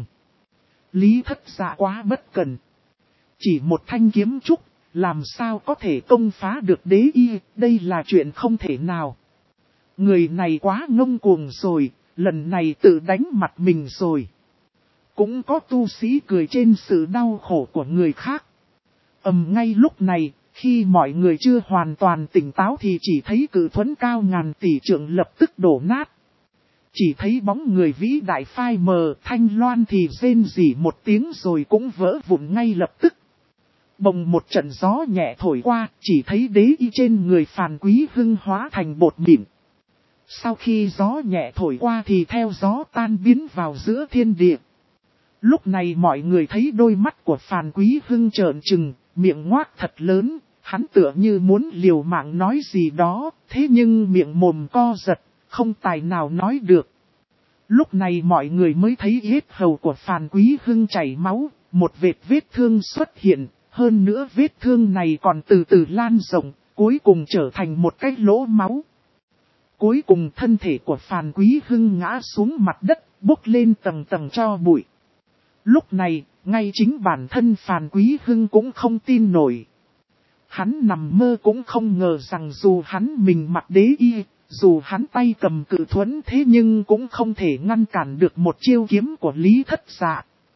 Lý Thất Dạ quá bất cẩn. Chỉ một thanh kiếm trúc, làm sao có thể công phá được đế y, đây là chuyện không thể nào. Người này quá ngông cuồng rồi, lần này tự đánh mặt mình rồi. Cũng có tu sĩ cười trên sự đau khổ của người khác. Ngay lúc này, khi mọi người chưa hoàn toàn tỉnh táo thì chỉ thấy cự thuẫn cao ngàn tỷ trượng lập tức đổ nát. Chỉ thấy bóng người vĩ đại phai mờ, thanh loan thì rên rỉ một tiếng rồi cũng vỡ vụn ngay lập tức. Bồng một trận gió nhẹ thổi qua, chỉ thấy đế y trên người Phàn Quý Hưng hóa thành bột mịn. Sau khi gió nhẹ thổi qua thì theo gió tan biến vào giữa thiên địa. Lúc này mọi người thấy đôi mắt của Phàn Quý Hưng trợn trừng, miệng ngoác thật lớn, hắn tựa như muốn liều mạng nói gì đó, thế nhưng miệng mồm co giật, không tài nào nói được. Lúc này mọi người mới thấy yết hầu của Phàn Quý Hưng chảy máu, một vết thương xuất hiện, hơn nữa vết thương này còn từ từ lan rộng, cuối cùng trở thành một cái lỗ máu. Cuối cùng thân thể của Phàn Quý Hưng ngã xuống mặt đất, bốc lên tầng tầng tro bụi. Lúc này, ngay chính bản thân Phàn Quý Hưng cũng không tin nổi. Hắn nằm mơ cũng không ngờ rằng dù hắn mình mặc đế y, dù hắn tay cầm cự thuẫn thế nhưng cũng không thể ngăn cản được một chiêu kiếm của Lý Thất Dạ.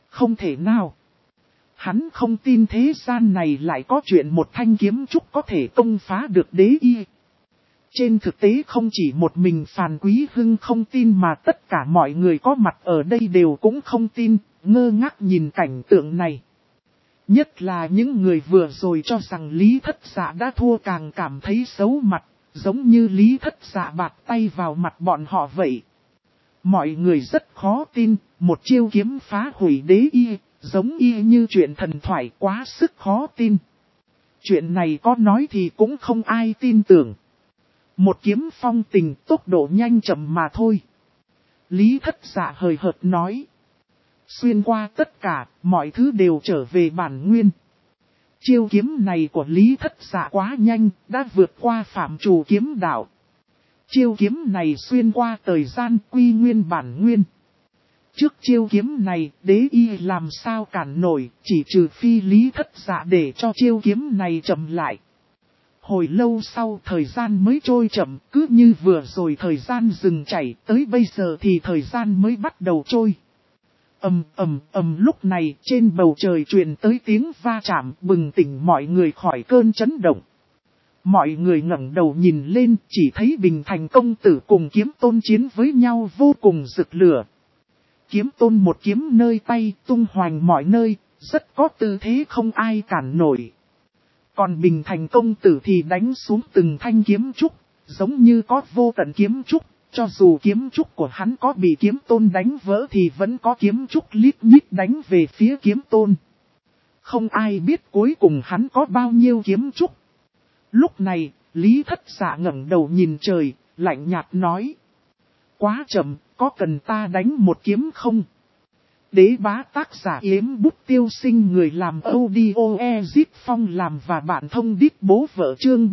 Không thể nào. Hắn không tin thế gian này lại có chuyện một thanh kiếm trúc có thể công phá được đế y. Trên thực tế không chỉ một mình Phàn Quý Hưng không tin mà tất cả mọi người có mặt ở đây đều cũng không tin, ngơ ngác nhìn cảnh tượng này. Nhất là những người vừa rồi cho rằng Lý Thất Dạ đã thua càng cảm thấy xấu mặt, giống như Lý Thất Dạ bạt tay vào mặt bọn họ vậy. Mọi người rất khó tin, một chiêu kiếm phá hủy đế y, giống y như chuyện thần thoại quá sức khó tin. Chuyện này có nói thì cũng không ai tin tưởng. Một kiếm phong tình tốc độ nhanh chậm mà thôi. Lý Thất Dạ hời hợt nói. Xuyên qua tất cả, mọi thứ đều trở về bản nguyên. Chiêu kiếm này của Lý Thất Dạ quá nhanh, đã vượt qua phạm trù kiếm đạo. Chiêu kiếm này xuyên qua thời gian quy nguyên bản nguyên. Trước chiêu kiếm này, đế y làm sao cản nổi, chỉ trừ phi Lý Thất Dạ để cho chiêu kiếm này chậm lại. Hồi lâu sau thời gian mới trôi chậm, cứ như vừa rồi thời gian dừng chảy, tới bây giờ thì thời gian mới bắt đầu trôi. Lúc này trên bầu trời truyền tới tiếng va chạm bừng tỉnh mọi người khỏi cơn chấn động. Mọi người ngẩng đầu nhìn lên chỉ thấy Bình Thành công tử cùng Kiếm Tôn chiến với nhau vô cùng rực lửa. Kiếm Tôn một kiếm nơi tay tung hoành mọi nơi, rất có tư thế không ai cản nổi. Còn Bình Thành công tử thì đánh xuống từng thanh kiếm trúc, giống như có vô tận kiếm trúc. Cho dù kiếm trúc của hắn có bị Kiếm Tôn đánh vỡ thì vẫn có kiếm trúc lít nhít đánh về phía Kiếm Tôn. Không ai biết cuối cùng hắn có bao nhiêu kiếm trúc. Lúc này, Lý Thất Dạ ngẩng đầu nhìn trời, lạnh nhạt nói. Quá chậm, có cần ta đánh một kiếm không? Đế bá tác giả Yếm Bút Tiêu Sinh người làm audio Ezip Phong làm và bạn thông đít bố vợ chương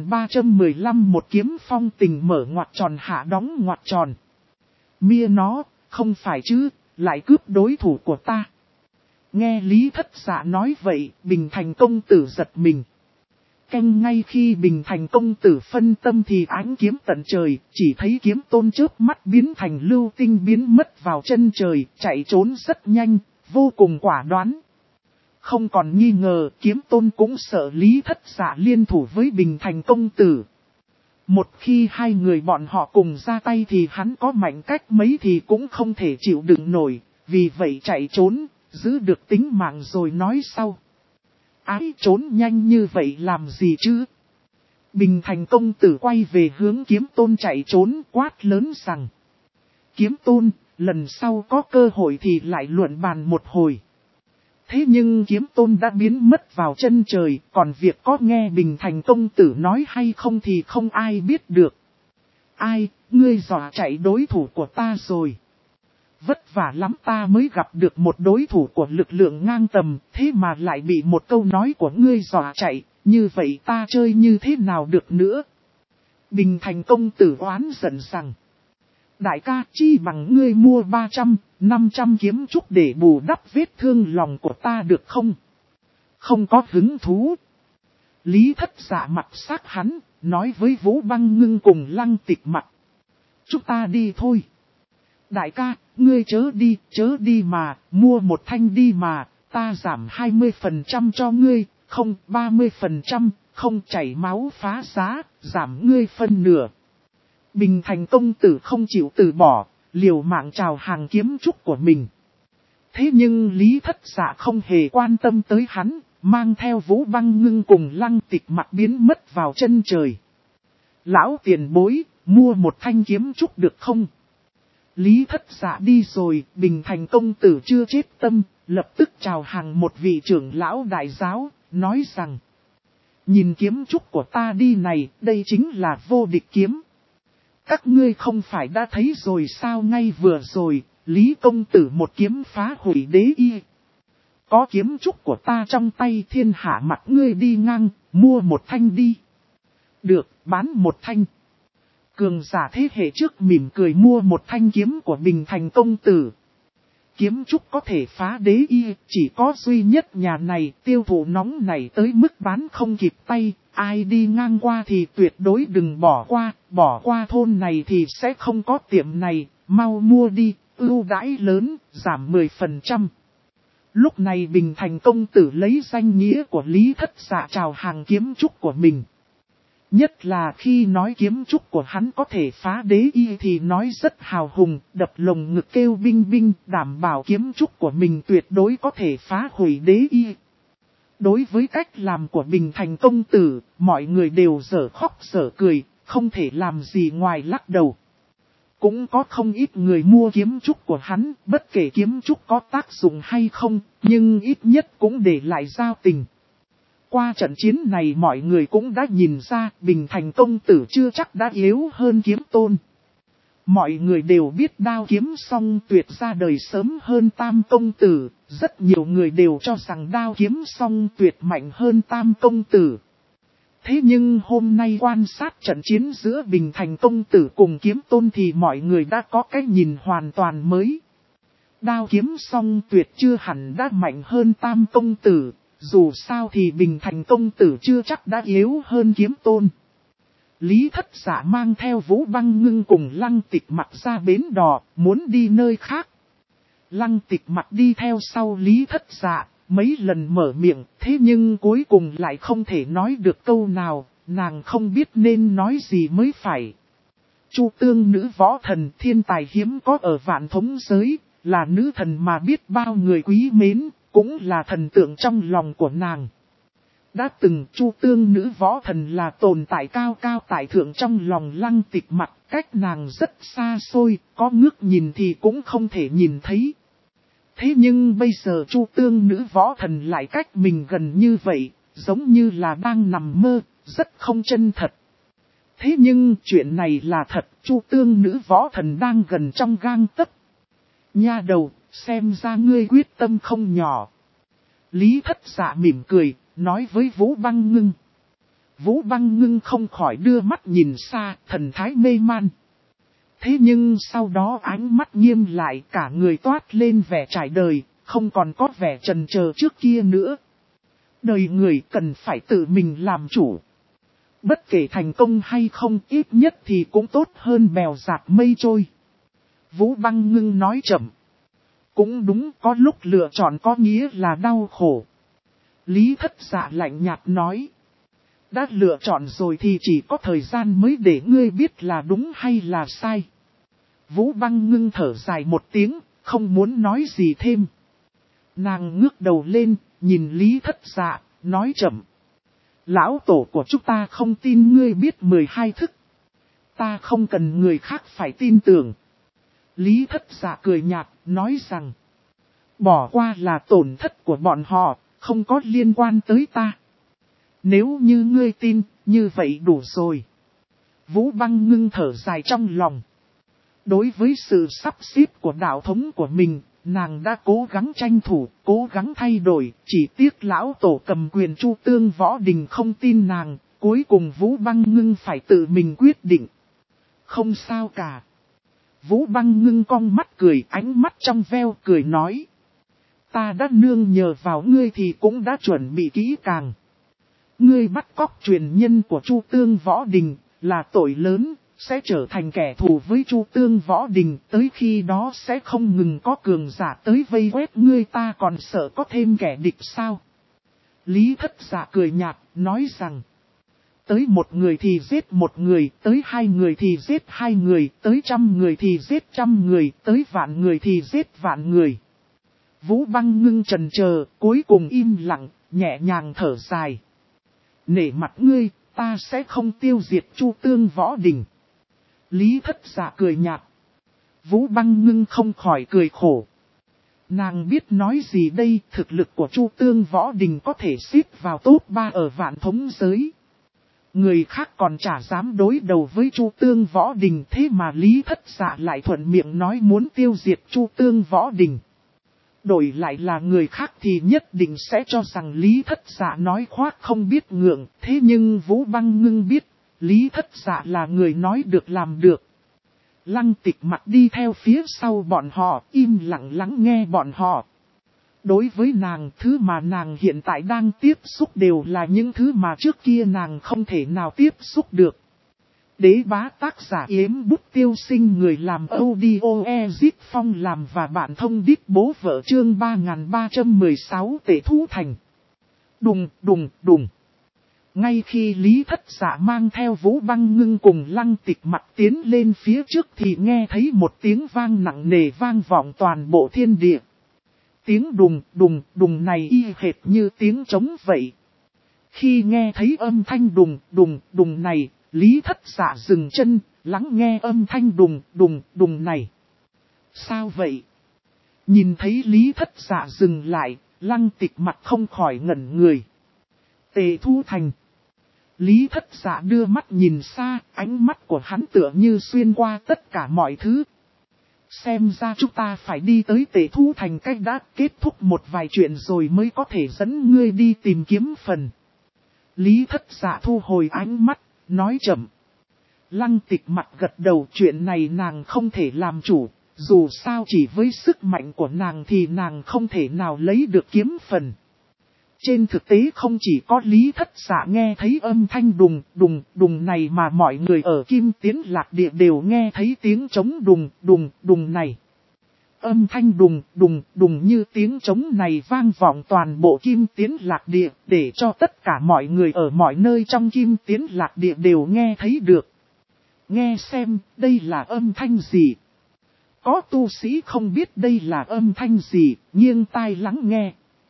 3315 một kiếm phong tình mở ngoặc tròn hạ đóng ngoặc tròn. Mia nó, không phải chứ, lại cướp đối thủ của ta. Nghe Lý Thất Dạ nói vậy, Bình Thành công tử giật mình. Canh ngay khi Bình Thành công tử phân tâm thì ánh kiếm tận trời, chỉ thấy Kiếm Tôn chớp mắt biến thành lưu tinh biến mất vào chân trời, chạy trốn rất nhanh, vô cùng quả đoán. Không còn nghi ngờ, Kiếm Tôn cũng sợ Lý Thất Dạ liên thủ với Bình Thành công tử. Một khi hai người bọn họ cùng ra tay thì hắn có mạnh cách mấy thì cũng không thể chịu đựng nổi, vì vậy chạy trốn, giữ được tính mạng rồi nói sau. Ái trốn nhanh như vậy làm gì chứ? Bình Thành công tử quay về hướng Kiếm Tôn chạy trốn quát lớn rằng. Kiếm Tôn, lần sau có cơ hội thì lại luận bàn một hồi. Thế nhưng Kiếm Tôn đã biến mất vào chân trời, còn việc có nghe Bình Thành công tử nói hay không thì không ai biết được. Ai, ngươi dọa chạy đối thủ của ta rồi. Vất vả lắm ta mới gặp được một đối thủ của lực lượng ngang tầm, thế mà lại bị một câu nói của ngươi dọa chạy, như vậy ta chơi như thế nào được nữa. Bình Thành công tử oán giận rằng, đại ca chi bằng ngươi mua 300, 500 kiếm trúc để bù đắp vết thương lòng của ta được không? Không có hứng thú. Lý Thất Dạ mặt sắc hắn, nói với Vũ Băng Ngưng cùng Lăng Tịch mặt. Chúng ta đi thôi. Đại ca, ngươi chớ đi mà, mua một thanh đi mà, ta giảm 20% cho ngươi, không 30%, không chảy máu phá giá, giảm ngươi phân nửa. Bình Thành công tử không chịu từ bỏ, liều mạng chào hàng kiếm trúc của mình. Thế nhưng Lý Thất Dạ không hề quan tâm tới hắn, mang theo Vũ Băng Ngưng cùng Lăng Tịch mặt biến mất vào chân trời. Lão tiền bối, mua một thanh kiếm trúc được không? Lý Thất Dạ đi rồi, Bình Thành công tử chưa chết tâm, lập tức chào hàng một vị trưởng lão đại giáo, nói rằng. Nhìn kiếm trúc của ta đi này, đây chính là vô địch kiếm. Các ngươi không phải đã thấy rồi sao ngay vừa rồi, Lý công tử một kiếm phá hủy đế y. Có kiếm trúc của ta trong tay thiên hạ mặt ngươi đi ngang, mua một thanh đi. Được, bán một thanh. Cường giả thế hệ trước mỉm cười mua một thanh kiếm của Bình Thành công tử. Kiếm trúc có thể phá đế y, chỉ có duy nhất nhà này tiêu thụ nóng này tới mức bán không kịp tay, ai đi ngang qua thì tuyệt đối đừng bỏ qua thôn này thì sẽ không có tiệm này, mau mua đi, ưu đãi lớn, giảm 10%. Lúc này Bình Thành công tử lấy danh nghĩa của Lý Thất Dạ chào hàng kiếm trúc của mình. Nhất là khi nói kiếm trúc của hắn có thể phá đế y thì nói rất hào hùng, đập lồng ngực kêu binh binh, đảm bảo kiếm trúc của mình tuyệt đối có thể phá hủy đế y. Đối với cách làm của Bình Thành công tử, mọi người đều dở khóc dở cười, không thể làm gì ngoài lắc đầu. Cũng có không ít người mua kiếm trúc của hắn, bất kể kiếm trúc có tác dụng hay không, nhưng ít nhất cũng để lại giao tình. Qua trận chiến này mọi người cũng đã nhìn ra Bình Thành công tử chưa chắc đã yếu hơn kiếm tôn. Mọi người đều biết đao kiếm song tuyệt ra đời sớm hơn Tam công tử, rất nhiều người đều cho rằng đao kiếm song tuyệt mạnh hơn Tam công tử. Thế nhưng hôm nay quan sát trận chiến giữa Bình Thành công tử cùng kiếm tôn thì mọi người đã có cái nhìn hoàn toàn mới. Đao kiếm song tuyệt chưa hẳn đã mạnh hơn Tam công tử, dù sao thì Bình Thành công tử chưa chắc đã yếu hơn kiếm tôn. Lý Thất Dạ mang theo Vũ Băng Ngưng cùng Lăng Tịch Mặc ra bến đò, muốn đi nơi khác. Lăng Tịch Mặc đi theo sau Lý Thất Dạ, mấy lần mở miệng, thế nhưng cuối cùng lại không thể nói được câu nào, nàng không biết nên nói gì mới phải. Chu Tương nữ võ thần thiên tài hiếm có ở vạn thống giới, là nữ thần mà biết bao người quý mến, cũng là thần tượng trong lòng của nàng. Đã từng Chu Tương nữ võ thần là tồn tại cao cao tại thượng trong lòng Lăng Tịch Mặc, cách nàng rất xa xôi, có ngước nhìn thì cũng không thể nhìn thấy. Thế nhưng bây giờ Chu Tương nữ võ thần lại cách mình gần như vậy, giống như là đang nằm mơ, rất không chân thật. Thế nhưng chuyện này là thật, Chu Tương nữ võ thần đang gần trong gang tấc. Nha đầu, xem ra ngươi quyết tâm không nhỏ. Lý Thất Dạ mỉm cười, nói với Vũ Băng Ngưng. Vũ Băng Ngưng không khỏi đưa mắt nhìn xa, thần thái mê man. Thế nhưng sau đó ánh mắt nghiêm lại, cả người toát lên vẻ trải đời, không còn có vẻ chần chờ trước kia nữa. Đời người cần phải tự mình làm chủ. Bất kể thành công hay không, ít nhất thì cũng tốt hơn bèo dạt mây trôi. Vũ Băng Ngưng nói chậm. Cũng đúng, có lúc lựa chọn có nghĩa là đau khổ. Lý Thất Dạ lạnh nhạt nói. Đã lựa chọn rồi thì chỉ có thời gian mới để ngươi biết là đúng hay là sai. Vũ Băng Ngưng thở dài một tiếng, không muốn nói gì thêm. Nàng ngước đầu lên, nhìn Lý Thất Dạ, nói chậm. Lão tổ của chúng ta không tin ngươi biết 12 thức. Ta không cần người khác phải tin tưởng. Lý Thất Dạ cười nhạt, nói rằng. Bỏ qua là tổn thất của bọn họ, không có liên quan tới ta. Nếu như ngươi tin, như vậy đủ rồi. Vũ Băng Ngưng thở dài trong lòng. Đối với sự sắp xếp của đạo thống của mình, nàng đã cố gắng tranh thủ, cố gắng thay đổi, chỉ tiếc lão tổ cầm quyền Chu Tương Võ Đình không tin nàng, cuối cùng Vũ Băng Ngưng phải tự mình quyết định. Không sao cả. Vũ Băng Ngưng cong mắt cười, ánh mắt trong veo cười nói. Ta đã nương nhờ vào ngươi thì cũng đã chuẩn bị kỹ càng. Ngươi bắt cóc truyền nhân của Chu Tương Võ Đình, là tội lớn, sẽ trở thành kẻ thù với Chu Tương Võ Đình, tới khi đó sẽ không ngừng có cường giả tới vây quét ngươi, ta còn sợ có thêm kẻ địch sao? Lý Thất Dạ cười nhạt, nói rằng, tới một người thì giết một người, tới 2 người thì giết 2 người, tới 100 người thì giết 100 người, tới vạn người thì giết vạn người. Vũ Băng Ngưng trần chờ, cuối cùng im lặng, nhẹ nhàng thở dài. Nể mặt ngươi, ta sẽ không tiêu diệt Chu Tương Võ Đình. Lý Thất Dạ cười nhạt. Vũ Băng Ngưng không khỏi cười khổ. Nàng biết nói gì đây, thực lực của Chu Tương Võ Đình có thể xếp vào top 3 ở vạn thống giới. Người khác còn chả dám đối đầu với Chu Tương Võ Đình, thế mà Lý Thất Dạ lại thuận miệng nói muốn tiêu diệt Chu Tương Võ Đình. Đổi lại là người khác thì nhất định sẽ cho rằng Lý Thất Dạ nói khoác không biết ngượng, thế nhưng Vũ Băng Ngưng biết, Lý Thất Dạ là người nói được làm được. Lăng Tịch Mặc đi theo phía sau bọn họ, im lặng lắng nghe bọn họ. Đối với nàng, thứ mà nàng hiện tại đang tiếp xúc đều là những thứ mà trước kia nàng không thể nào tiếp xúc được. Đế bá tác giả Yếm Bút Tiêu Sinh, người làm audio Ezit Phong làm và bạn thông đít bố vợ, chương 3316 Tể Thú Thành. Đùng đùng đùng. Ngay khi Lý Thất Dạ mang theo Vũ Băng Ngưng cùng Lăng Tịch Mặc tiến lên phía trước thì nghe thấy một tiếng vang nặng nề vang vọng toàn bộ thiên địa. Tiếng đùng đùng đùng này y hệt như tiếng trống vậy. Khi nghe thấy âm thanh đùng đùng đùng này, Lý Thất Dạ dừng chân, lắng nghe âm thanh đùng đùng đùng này. Sao vậy? Nhìn thấy Lý Thất Dạ dừng lại, Lăng Tịch Mặc không khỏi ngẩn người. Tề Thu Thành. Lý Thất Dạ đưa mắt nhìn xa, ánh mắt của hắn tựa như xuyên qua tất cả mọi thứ. Xem ra chúng ta phải đi tới Tề Thu Thành cách đã kết thúc một vài chuyện rồi mới có thể dẫn ngươi đi tìm kiếm phần. Lý Thất Dạ thu hồi ánh mắt, nói chậm. Lăng Tịch Mặc gật đầu, chuyện này nàng không thể làm chủ, dù sao chỉ với sức mạnh của nàng thì nàng không thể nào lấy được kiếm phần. Trên thực tế không chỉ có Lý Thất Dạ nghe thấy âm thanh đùng đùng đùng này mà mọi người ở Kim Tiến Lạc Địa đều nghe thấy tiếng trống đùng đùng đùng này. Âm thanh đùng đùng đùng như tiếng trống này vang vọng toàn bộ Kim Tiến Lạc Địa, để cho tất cả mọi người ở mọi nơi trong Kim Tiến Lạc Địa đều nghe thấy được. Nghe xem, đây là âm thanh gì? Có tu sĩ không biết đây là âm thanh gì, nghiêng tai lắng nghe.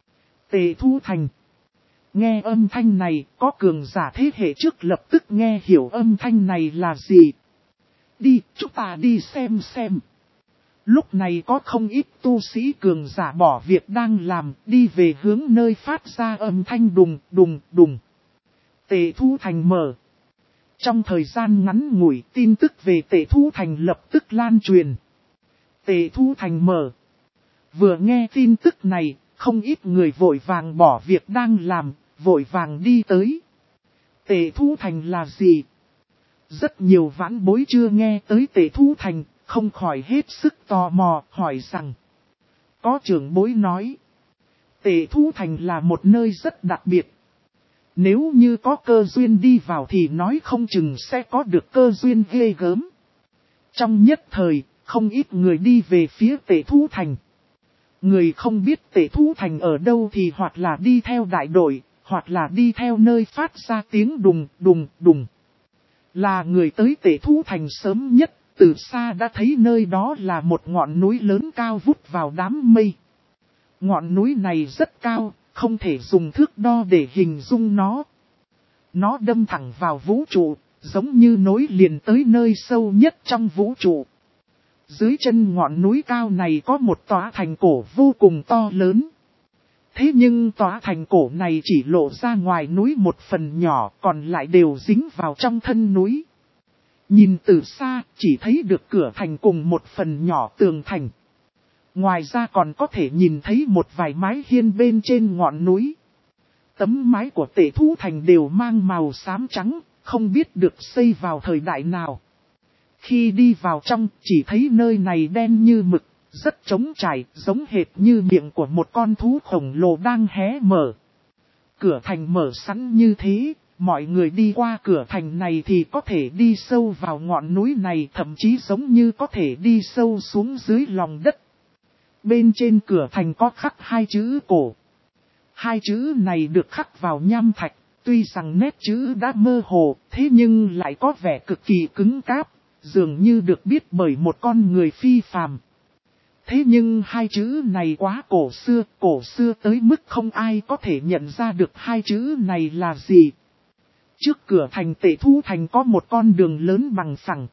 Tề Thu Thành. Nghe âm thanh này, có cường giả thế hệ trước lập tức nghe hiểu âm thanh này là gì. Đi, chúng ta đi xem xem. Lúc này có không ít tu sĩ cường giả bỏ việc đang làm, đi về hướng nơi phát ra âm thanh đùng đùng đùng. Tề Thu Thành mở. Trong thời gian ngắn ngủi, tin tức về Tề Thu Thành lập tức lan truyền. Tề Thu Thành mở. Vừa nghe tin tức này, không ít người vội vàng bỏ việc đang làm, vội vàng đi tới. Tề Thu Thành là gì? Rất nhiều vãn bối chưa nghe tới Tề Thu Thành, không khỏi hết sức tò mò, hỏi rằng. Có trưởng bối nói, Tề Thu Thành là một nơi rất đặc biệt. Nếu như có cơ duyên đi vào thì nói không chừng sẽ có được cơ duyên ghê gớm. Trong nhất thời, không ít người đi về phía Tề Thu Thành. Người không biết Tề Thu Thành ở đâu thì hoặc là đi theo đại đội, hoặc là đi theo nơi phát ra tiếng đùng đùng đùng. Là người tới Tề Thu Thành sớm nhất, từ xa đã thấy nơi đó là một ngọn núi lớn cao vút vào đám mây. Ngọn núi này rất cao, không thể dùng thước đo để hình dung nó. Nó đâm thẳng vào vũ trụ, giống như nối liền tới nơi sâu nhất trong vũ trụ. Dưới chân ngọn núi cao này có một tòa thành cổ vô cùng to lớn. Thế nhưng tòa thành cổ này chỉ lộ ra ngoài núi một phần nhỏ, còn lại đều dính vào trong thân núi. Nhìn từ xa, chỉ thấy được cửa thành cùng một phần nhỏ tường thành. Ngoài ra còn có thể nhìn thấy một vài mái hiên bên trên ngọn núi. Tấm mái của Tề Thu Thành đều mang màu xám trắng, không biết được xây vào thời đại nào. Khi đi vào trong, chỉ thấy nơi này đen như mực, rất trống trải, giống hệt như miệng của một con thú khổng lồ đang hé mở. Cửa thành mở sẵn như thế, mọi người đi qua cửa thành này thì có thể đi sâu vào ngọn núi này, thậm chí giống như có thể đi sâu xuống dưới lòng đất. Bên trên cửa thành có khắc hai chữ cổ. Hai chữ này được khắc vào nham thạch, tuy rằng nét chữ đã mơ hồ, thế nhưng lại có vẻ cực kỳ cứng cáp, dường như được viết bởi một con người phi phàm. Thế nhưng hai chữ này quá cổ xưa tới mức không ai có thể nhận ra được hai chữ này là gì. Trước cửa thành Tề Thu Thành có một con đường lớn bằng phẳng.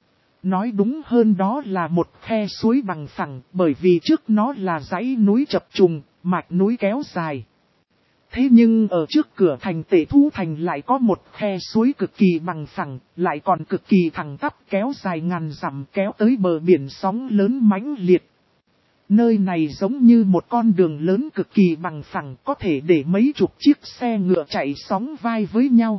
Nói đúng hơn đó là một khe suối bằng phẳng, bởi vì trước nó là dãy núi chập trùng, mạch núi kéo dài. Thế nhưng ở trước cửa thành Tề Thu Thành lại có một khe suối cực kỳ bằng phẳng, lại còn cực kỳ thẳng tắp kéo dài ngàn dặm, kéo tới bờ biển sóng lớn mãnh liệt. Nơi này giống như một con đường lớn cực kỳ bằng phẳng, có thể để mấy chục chiếc xe ngựa chạy sóng vai với nhau.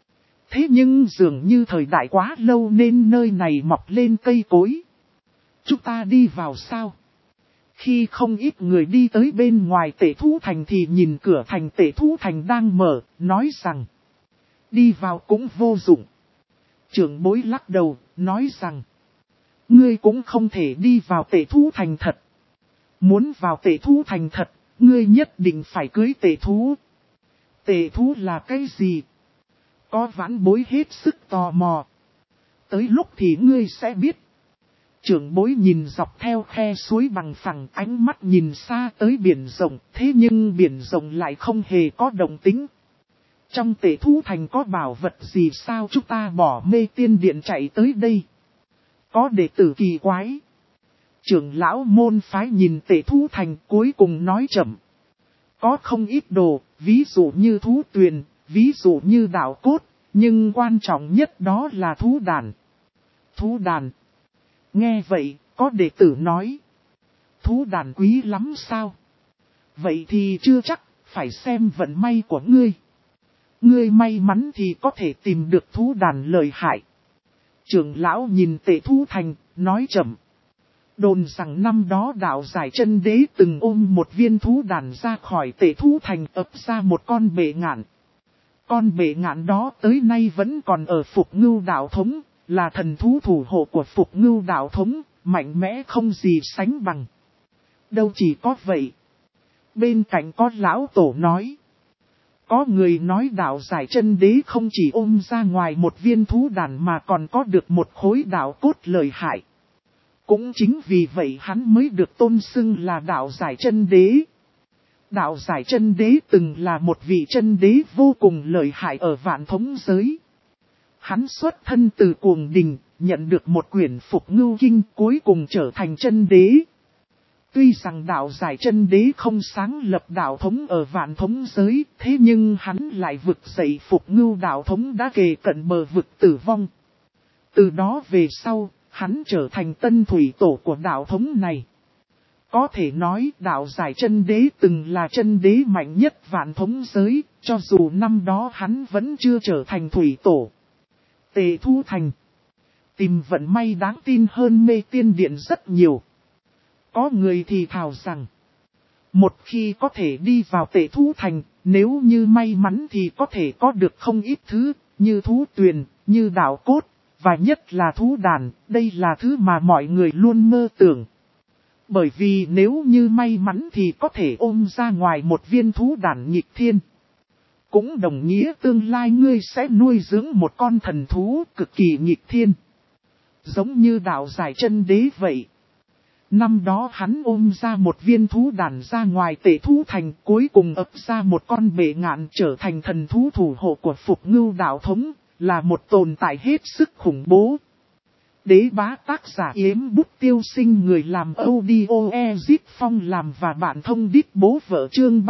Thế nhưng dường như thời đại quá lâu nên nơi này mọc lên cây cối. Chúng ta đi vào sao? Khi không ít người đi tới bên ngoài Tề Thu Thành thì nhìn cửa thành Tề Thu Thành đang mở, nói rằng đi vào cũng vô dụng. Trưởng bối lắc đầu, nói rằng, ngươi cũng không thể đi vào Tề thú thành thật. Muốn vào Tề thú thành thật, ngươi nhất định phải cưới Tề thú. Tề thú là cái gì? Có vãn bối hết sức tò mò. Tới lúc thì ngươi sẽ biết. Trưởng bối nhìn dọc theo khe suối bằng phẳng, ánh mắt nhìn xa tới biển rộng, thế nhưng biển rộng lại không hề có động tĩnh. Trong Tề thú thành có bảo vật gì sao chúng ta bỏ mê tiên điện chạy tới đây? Có đệ tử kỳ quái. Trưởng lão môn phái nhìn Tề thú thành cuối cùng nói chậm. Có không ít đồ, ví dụ như thú tuyền, ví dụ như đạo cốt, nhưng quan trọng nhất đó là thú đàn. Thú đàn. Nghe vậy, có đệ tử nói. Thú đàn quý lắm sao? Vậy thì chưa chắc, phải xem vận may của ngươi. Ngươi may mắn thì có thể tìm được thú đàn lợi hại. Trưởng lão nhìn Tề thú thành, nói chậm. Đồn rằng năm đó đạo giải chân đế từng ôm một viên thú đàn ra khỏi Tề thú thành ấp ra một con bệ ngạn. Con bệ ngạn đó tới nay vẫn còn ở Phục Ngưu đạo thống, là thần thú thủ hộ của Phục Ngưu đạo thống, mạnh mẽ không gì sánh bằng. Đâu chỉ có vậy. Bên cạnh có lão tổ nói. Có người nói đạo giải chân đế không chỉ ôm ra ngoài một viên thú đàn mà còn có được một khối đạo cốt lợi hại. Cũng chính vì vậy hắn mới được tôn xưng là đạo giải chân đế. Đạo giải chân đế từng là một vị chân đế vô cùng lợi hại ở vạn thống giới. Hắn xuất thân từ Cuồng Đình, nhận được một quyển Phục Ngưu Kinh cuối cùng trở thành chân đế. Tuy rằng đạo giải chân đế không sáng lập đạo thống ở vạn thống giới, thế nhưng hắn lại vực dậy Phục Ngưu đạo thống đã kề cận bờ vực tử vong. Từ đó về sau, hắn trở thành tân thủy tổ của đạo thống này. Có thể nói đạo giải chân đế từng là chân đế mạnh nhất vạn thống giới, cho dù năm đó hắn vẫn chưa trở thành thủy tổ. Tề thú thành. Tìm vận may đáng tin hơn mê tiên điện rất nhiều. Có người thì thào rằng, một khi có thể đi vào Tề thú thành, nếu như may mắn thì có thể có được không ít thứ, như thú tuyền, như đạo cốt, và nhất là thú đàn, đây là thứ mà mọi người luôn mơ tưởng. Bởi vì nếu như may mắn thì có thể ôm ra ngoài một viên thú đàn nghịch thiên. Cũng đồng nghĩa tương lai ngươi sẽ nuôi dưỡng một con thần thú cực kỳ nghịch thiên. Giống như đạo giải chân đế vậy. Năm đó hắn ôm ra một viên thú đàn ra ngoài Tề thú thành, cuối cùng ấp ra một con bệ ngạn trở thành thần thú thủ hộ của Phục Ngưu đạo thống, là một tồn tại hết sức khủng bố. Đế bá tác giả Yếm Bút Tiêu Sinh, người làm audio Ezit Phong làm và bạn thông đít bố vợ, chương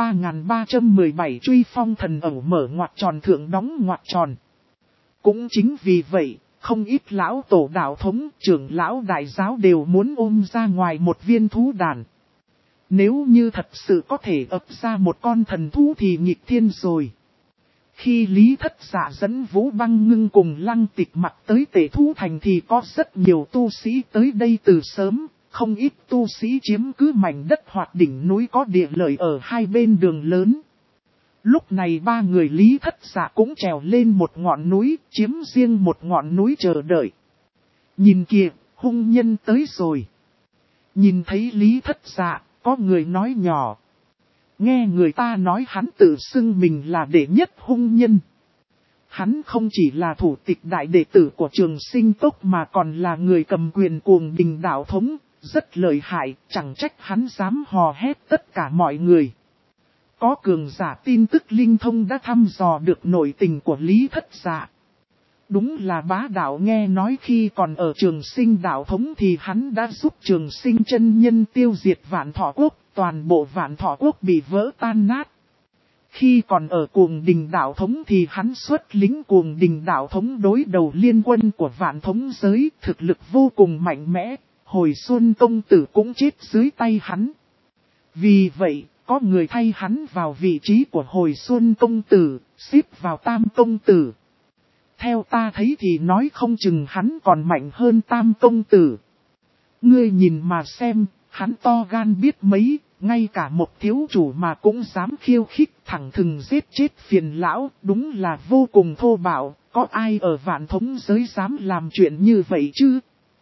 3317 truy phong thần ẩu mở ngoặc tròn thượng đóng ngoặc tròn. Cũng chính vì vậy, không ít lão tổ đạo thống, trưởng lão đại giáo đều muốn ôm ra ngoài một viên thú đàn. Nếu như thật sự có thể ấp ra một con thần thú thì nghịch thiên rồi. Khi Lý Thất Dạ dẫn Vũ Băng Ngưng cùng Lăng Tịch Mặc tới Tề thú thành thì có rất nhiều tu sĩ tới đây từ sớm, không ít tu sĩ chiếm cứ mảnh đất hoặc đỉnh núi có địa lợi ở hai bên đường lớn. Lúc này ba người Lý Thất Dạ cũng trèo lên một ngọn núi, chiếm riêng một ngọn núi chờ đợi. Nhìn kìa, hung nhân tới rồi. Nhìn thấy Lý Thất Dạ, có người nói nhỏ. Nghe người ta nói hắn tự xưng mình là đệ nhất hung nhân. Hắn không chỉ là thủ tịch đại đệ tử của Trường Sinh Tốc mà còn là người cầm quyền Cuồng Đình đạo thống, rất lợi hại, chẳng trách hắn dám hò hét tất cả mọi người. Có cường giả tin tức linh thông đã thăm dò được nội tình của Lý Thất Dạ. Đúng là bá đạo, nghe nói khi còn ở Trường Sinh đạo thống thì hắn đã giúp Trường Sinh chân nhân tiêu diệt Vạn Thọ Quốc, toàn bộ Vạn Thọ Quốc bị vỡ tan nát. Khi còn ở Cuồng Đình đạo thống thì hắn xuất lính Cuồng Đình đạo thống đối đầu liên quân của Vạn thống giới, thực lực vô cùng mạnh mẽ, hồi xuân công tử cũng chết dưới tay hắn. Vì vậy, có người thay hắn vào vị trí của hồi xuân công tử, xếp vào tam công tử. Theo ta thấy thì nói không chừng hắn còn mạnh hơn tam công tử. Ngươi nhìn mà xem, hắn to gan biết mấy, ngay cả một thiếu chủ mà cũng dám khiêu khích, thẳng thừng giết chết phiền lão, đúng là vô cùng thô bạo, có ai ở vạn thống giới dám làm chuyện như vậy chứ?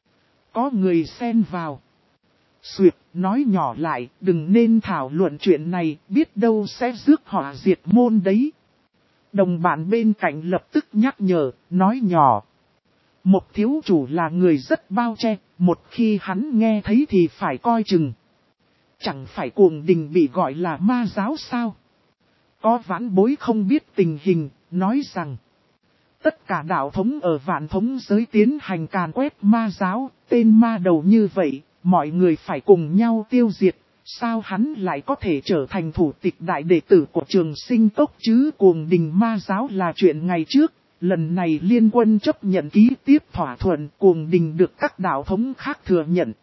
Có người xen vào. Xuyệt, nói nhỏ lại, đừng nên thảo luận chuyện này, biết đâu sẽ rước họa diệt môn đấy. Đồng bạn bên cạnh lập tức nhắc nhở, nói nhỏ. Một thiếu chủ là người rất bao che, một khi hắn nghe thấy thì phải coi chừng. Chẳng phải Cuồng Đình bị gọi là ma giáo sao? Có vãn bối không biết tình hình, nói rằng tất cả đạo thống ở vạn thống giới tiến hành càn quét ma giáo, tên ma đầu như vậy, mọi người phải cùng nhau tiêu diệt, sao hắn lại có thể trở thành thủ tịch đại đệ tử của Trường Sinh Cốc chứ? Cuồng Đình ma giáo là chuyện ngày trước, lần này liên quân chấp nhận ký tiếp thỏa thuận, Cuồng Đình được các đạo thống khác thừa nhận.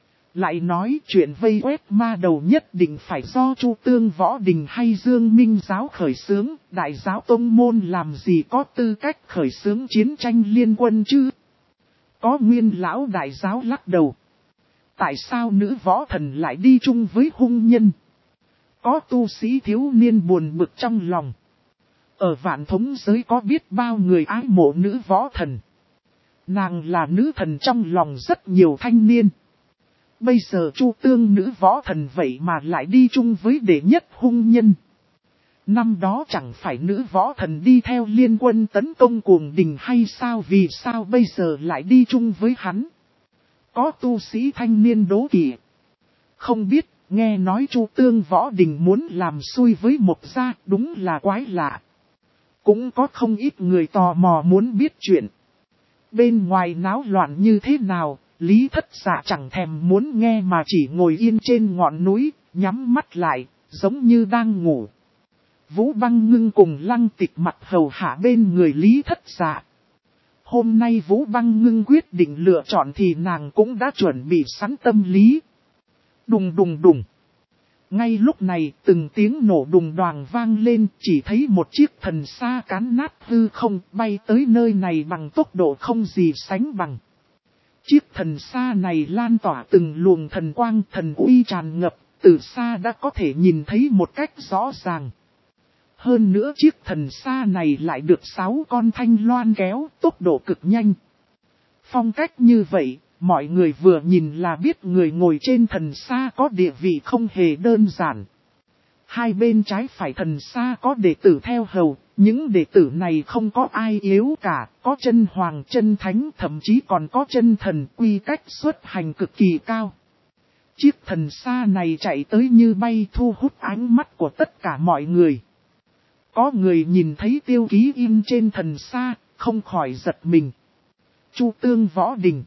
Lại nói chuyện vây quét ma đầu nhất định phải do Chu Tương Võ Đình hay Dương Minh giáo khởi xướng, đại giáo tông môn làm gì có tư cách khởi xướng chiến tranh liên quân chứ? Có Nguyên lão đại giáo lắc đầu. Tại sao nữ võ thần lại đi chung với hung nhân? Có tu sĩ thiếu niên buồn bực trong lòng. Ở vạn thống giới có biết bao người ái mộ nữ võ thần. Nàng là nữ thần trong lòng rất nhiều thanh niên. Bây giờ Chu Tương nữ võ thần vậy mà lại đi chung với đệ nhất hung nhân. Năm đó chẳng phải nữ võ thần đi theo liên quân tấn công Cuồng Đình hay sao? Vì sao bây giờ lại đi chung với hắn? Có tu sĩ thanh niên đố kỵ. Không biết, nghe nói Chu Tương Võ Đình muốn làm xui với Mộc gia, đúng là quái lạ. Cũng có không ít người tò mò muốn biết chuyện. Bên ngoài náo loạn như thế nào, Lý Thất Dạ chẳng thèm muốn nghe mà chỉ ngồi yên trên ngọn núi, nhắm mắt lại, giống như đang ngủ. Vũ Băng Ngưng cùng Lăng Tịch mặt hầu hạ bên người Lý Thất Dạ. Hôm nay Vũ Băng Ngưng quyết định lựa chọn thì nàng cũng đã chuẩn bị sẵn tâm lý. Đùng đùng đùng. Ngay lúc này từng tiếng nổ đùng đoàng vang lên, chỉ thấy một chiếc thần xa cán nát hư không bay tới nơi này bằng tốc độ không gì sánh bằng. Chiếc thần xa này lan tỏa từng luồng thần quang thần uy tràn ngập, từ xa đã có thể nhìn thấy một cách rõ ràng. Hơn nữa chiếc thần xa này lại được 6 con thanh loan kéo, tốc độ cực nhanh. Phong cách như vậy, mọi người vừa nhìn là biết người ngồi trên thần xa có địa vị không hề đơn giản. Hai bên trái phải thần xa có đệ tử theo hầu, những đệ tử này không có ai yếu cả, có chân hoàng chân thánh thậm chí còn có chân thần, quy cách xuất hành cực kỳ cao. Chiếc thần xa này chạy tới như bay thu hút ánh mắt của tất cả mọi người. Có người nhìn thấy tiêu ký in trên thần xa, không khỏi giật mình. Chu Tương Võ Đình.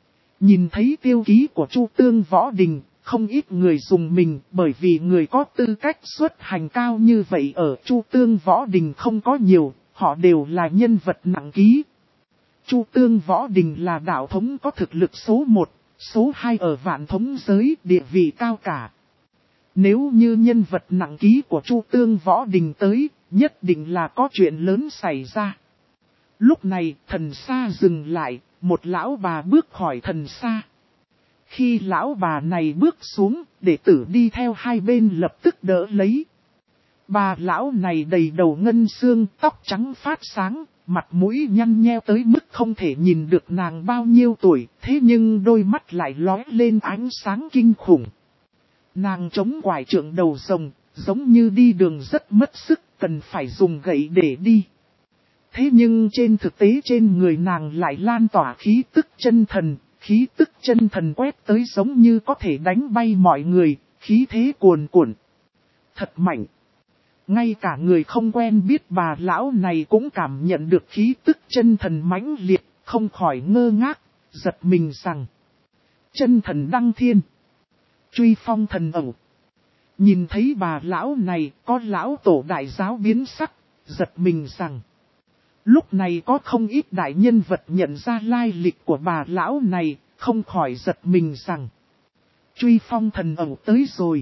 Nhìn thấy tiêu ký của Chu Tương Võ Đình, không ít người dùng mình bởi vì người có tư cách xuất hành cao như vậy ở Chu Tương Võ Đình không có nhiều, họ đều là nhân vật nặng ký. Chu Tương Võ Đình là đạo thống có thực lực số 1, số 2 ở vạn thống giới, địa vị cao cả. Nếu như nhân vật nặng ký của Chu Tương Võ Đình tới, nhất định là có chuyện lớn xảy ra. Lúc này thần xa dừng lại, một lão bà bước khỏi thần xa. Khi lão bà này bước xuống, đệ tử đi theo hai bên lập tức đỡ lấy. Bà lão này đầy đầu ngân xương, tóc trắng phát sáng, mặt mũi nhăn nheo tới mức không thể nhìn được nàng bao nhiêu tuổi, thế nhưng đôi mắt lại lóe lên ánh sáng kinh khủng. Nàng chống quải trượng đầu rồng, giống như đi đường rất mất sức, cần phải dùng gậy để đi. Thế nhưng trên thực tế trên người nàng lại lan tỏa khí tức chân thần, khí tức chân thần quét tới giống như có thể đánh bay mọi người, khí thế cuồn cuộn. Thật mạnh. Ngay cả người không quen biết bà lão này cũng cảm nhận được khí tức chân thần mãnh liệt, không khỏi ngơ ngác, giật mình rằng. Chân thần đăng thiên. Truy phong thần ẩu. Nhìn thấy bà lão này, có lão tổ đại giáo biến sắc, giật mình rằng. Lúc này có không ít đại nhân vật nhận ra lai lịch của bà lão này, không khỏi giật mình rằng. Truy phong thần ẩu tới rồi.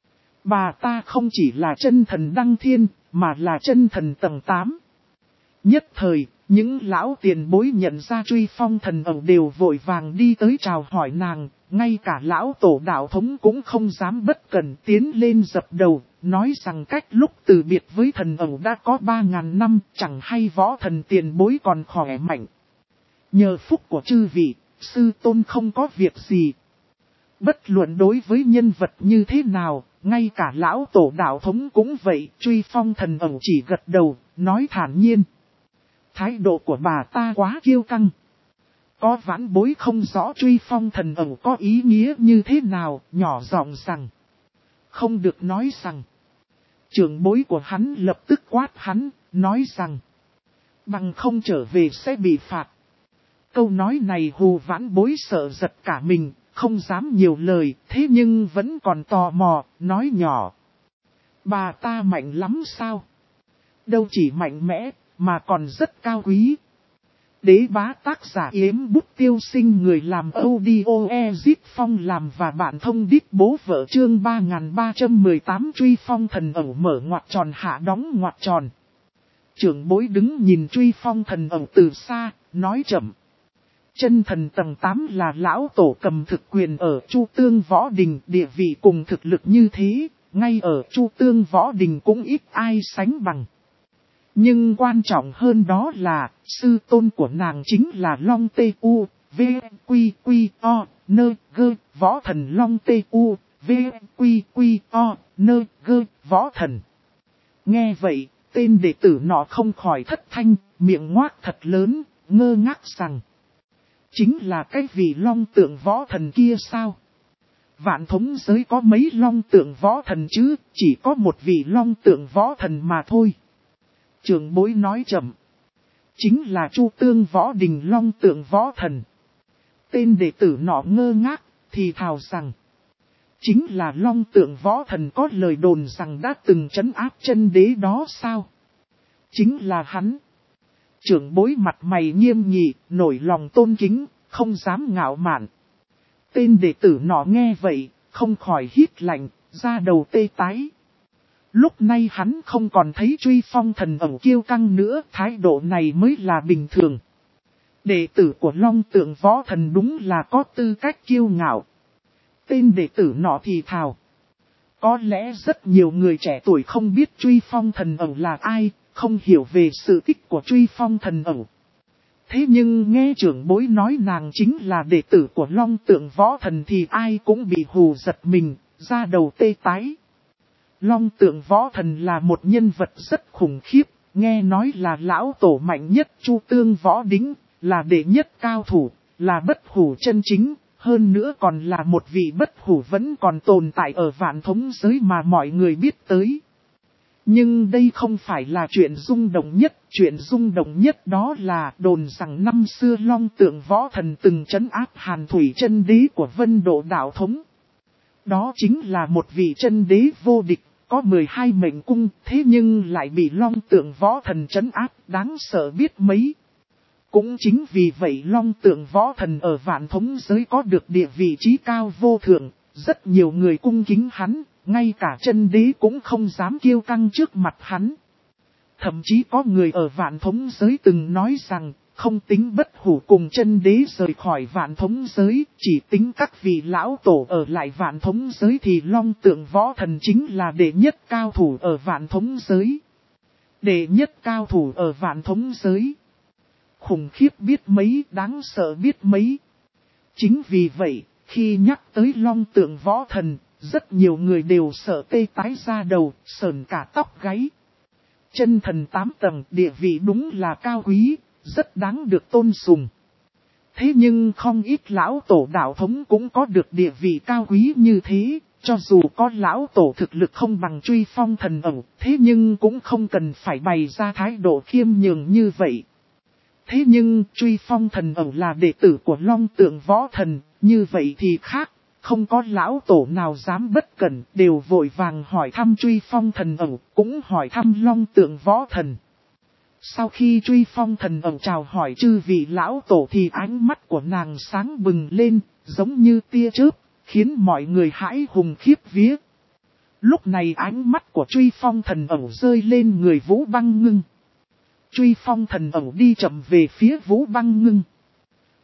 Bà ta không chỉ là chân thần đăng thiên, mà là chân thần tầng 8. Nhất thời, những lão tiền bối nhận ra truy phong thần ẩu đều vội vàng đi tới chào hỏi nàng, ngay cả lão tổ đạo thống cũng không dám bất cẩn tiến lên dập đầu, nói rằng cách lúc từ biệt với thần ẩu đã có 3.000 năm, chẳng hay võ thần tiền bối còn khỏe mạnh. Nhờ phúc của chư vị, sư tôn không có việc gì. Bất luận đối với nhân vật như thế nào, ngay cả lão tổ đạo thống cũng vậy, Truy Phong thần ẩu chỉ gật đầu, nói thản nhiên. Thái độ của bà ta quá kiêu căng. Có vãn bối không rõ Truy Phong thần ẩu có ý nghĩa như thế nào, nhỏ giọng rằng. Không được nói rằng. Trưởng bối của hắn lập tức quát hắn, nói rằng. Bằng không trở về sẽ bị phạt. Câu nói này hù vãn bối sợ giật cả mình, không dám nhiều lời, thế nhưng vẫn còn tò mò, nói nhỏ. Bà ta mạnh lắm sao? Đâu chỉ mạnh mẽ, mà còn rất cao quý. Đế bá tác giả Yếm Bút Tiêu Sinh, người làm audio Ezit Phong làm và bạn thông đít bố vợ, chương 3318 Truy Phong thần ẩu mở ngoặc tròn hạ đóng ngoặc tròn. Trưởng bối đứng nhìn Truy Phong thần ẩu từ xa, nói chậm. Chân thần tầng 8 là lão tổ cầm thực quyền ở Chu Tương Võ Đình, địa vị cùng thực lực như thế, ngay ở Chu Tương Võ Đình cũng ít ai sánh bằng. Nhưng quan trọng hơn đó là, sư tôn của nàng chính là Long Tê U, V, Quy, Quy, O, Nơ, Gơ, Võ Thần Long Tê U, V, Quy, Quy, O, Nơ, Gơ, Võ Thần. Nghe vậy, tên đệ tử nọ không khỏi thất thanh, miệng ngoác thật lớn, ngơ ngác rằng. Chính là cái vị Long Tượng Võ Thần kia sao? Vạn thống giới có mấy Long Tượng Võ Thần chứ, chỉ có một vị Long Tượng Võ Thần mà thôi. Trưởng bối nói chậm. Chính là Chu Tương Võ Đình Long Tượng Võ Thần. Tên đệ tử nọ ngơ ngác, thì thào rằng. Chính là Long Tượng Võ Thần có lời đồn rằng đã từng trấn áp chân đế đó sao? Chính là hắn. Trưởng bối mặt mày nghiêm nghị, nổi lòng tôn kính, không dám ngạo mạn. Tên đệ tử nọ nghe vậy, không khỏi hít lạnh, da đầu tê tái. Lúc nay hắn không còn thấy Truy Phong thần ẩu kiêu căng nữa, thái độ này mới là bình thường. Đệ tử của Long Tượng Võ Thần đúng là có tư cách kiêu ngạo. Tên đệ tử nọ thì thào. Có lẽ rất nhiều người trẻ tuổi không biết Truy Phong thần ẩu là ai, không hiểu về sự tích của Truy Phong thần ẩu. Thế nhưng nghe trưởng bối nói nàng chính là đệ tử của Long Tượng Võ Thần thì ai cũng bị hù giật mình, da đầu tê tái. Long Tượng Võ Thần là một nhân vật rất khủng khiếp, nghe nói là lão tổ mạnh nhất Chu Tương Võ Đính, là đệ nhất cao thủ, là bất hủ chân chính, hơn nữa còn là một vị bất hủ vẫn còn tồn tại ở vạn thống giới mà mọi người biết tới. Nhưng đây không phải là chuyện rung động nhất đó là đồn rằng năm xưa Long Tượng Võ Thần từng trấn áp Hàn Thủy chân đế của Vân Độ đạo thống. Đó chính là một vị chân đế vô địch, có 12 mệnh cung, thế nhưng lại bị Long Tượng Võ Thần trấn áp, đáng sợ biết mấy. Cũng chính vì vậy Long Tượng Võ Thần ở vạn thống giới có được địa vị trí cao vô thượng, rất nhiều người cung kính hắn, ngay cả chân đế cũng không dám kiêu căng trước mặt hắn. Thậm chí có người ở vạn thống giới từng nói rằng, không tính bất hủ cùng chân đế rời khỏi vạn thống giới, chỉ tính các vị lão tổ ở lại vạn thống giới thì Long Tượng Võ Thần chính là đệ nhất cao thủ ở vạn thống giới. Đệ nhất cao thủ ở vạn thống giới. Khủng khiếp biết mấy, đáng sợ biết mấy. Chính vì vậy, khi nhắc tới Long Tượng Võ Thần, rất nhiều người đều sợ tê tái da đầu, sởn cả tóc gáy. Chân thần 8 tầng, địa vị đúng là cao quý, rất đáng được tôn sùng. Thế nhưng không ít lão tổ đạo thống cũng có được địa vị cao quý như thế, cho dù có lão tổ thực lực không bằng Truy Phong thần ẩu, thế nhưng cũng không cần phải bày ra thái độ khiêm nhường như vậy. Thế nhưng Truy Phong thần ẩu là đệ tử của Long Tượng Võ Thần, như vậy thì khác, không có lão tổ nào dám bất cẩn, đều vội vàng hỏi thăm Truy Phong thần ẩu, cũng hỏi thăm Long Tượng Võ Thần. Sau khi Truy Phong thần ẩu chào hỏi chư vị lão tổ thì ánh mắt của nàng sáng bừng lên, giống như tia chớp, khiến mọi người hãi hùng khiếp vía. Lúc này ánh mắt của Truy Phong thần ẩu rơi lên người Vũ Băng Ngưng. Truy Phong thần ẩu đi chậm về phía Vũ Băng Ngưng.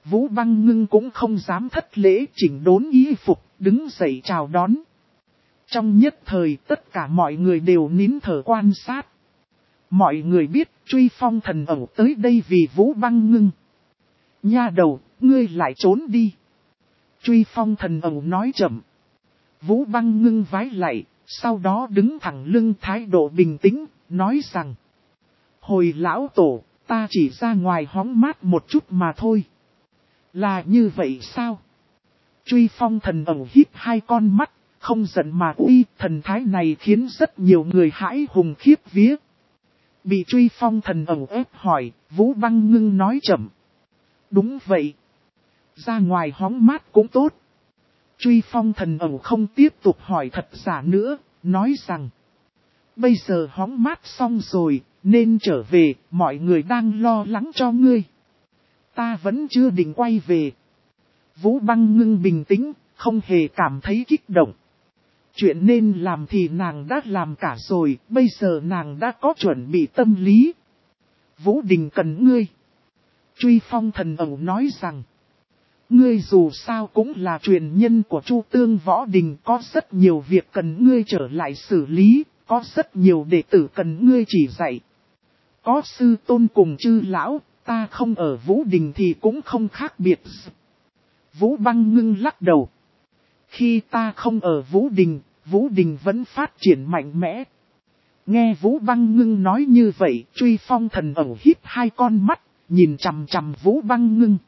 Vũ Băng Ngưng cũng không dám thất lễ, chỉnh đốn y phục, đứng dậy chào đón. Trong nhất thời tất cả mọi người đều nín thở quan sát. Mọi người biết Truy Phong thần ẩu tới đây vì Vũ Băng Ngưng. Nha đầu, ngươi lại trốn đi. Truy Phong thần ẩu nói chậm. Vũ Băng Ngưng vái lạy, sau đó đứng thẳng lưng thái độ bình tĩnh, nói rằng. Hồi lão tổ, ta chỉ ra ngoài hóng mát một chút mà thôi. Là như vậy sao? Truy Phong thần ẩu híp hai con mắt, không giận mà uy, thần thái này khiến rất nhiều người hãi hùng khiếp vía. Bị Truy Phong thần ẩu ép hỏi, Vũ Băng Ngưng nói chậm. Đúng vậy. Ra ngoài hóng mát cũng tốt. Truy Phong thần ẩu không tiếp tục hỏi thật giả nữa, nói rằng. Bây giờ hóng mát xong rồi, nên trở về, mọi người đang lo lắng cho ngươi. Ta vẫn chưa định quay về. Vũ Băng Ngưng bình tĩnh, không hề cảm thấy kích động. Chuyện nên làm thì nàng đã làm cả rồi, bây giờ nàng đã có chuẩn bị tâm lý. Vũ Đình cần ngươi. Truy Phong thần ẩu nói rằng. Ngươi dù sao cũng là truyền nhân của Chu Tương Võ Đình, có rất nhiều việc cần ngươi trở lại xử lý, có rất nhiều đệ tử cần ngươi chỉ dạy. Có sư tôn cùng chư lão, ta không ở Vũ Đình thì cũng không khác biệt. Vũ Băng Ngưng lắc đầu. Khi ta không ở Vũ Đình vẫn phát triển mạnh mẽ. Nghe Vũ Băng Ngưng nói như vậy, Truy Phong thần ẩu híp hai con mắt, nhìn chằm chằm Vũ Băng Ngưng.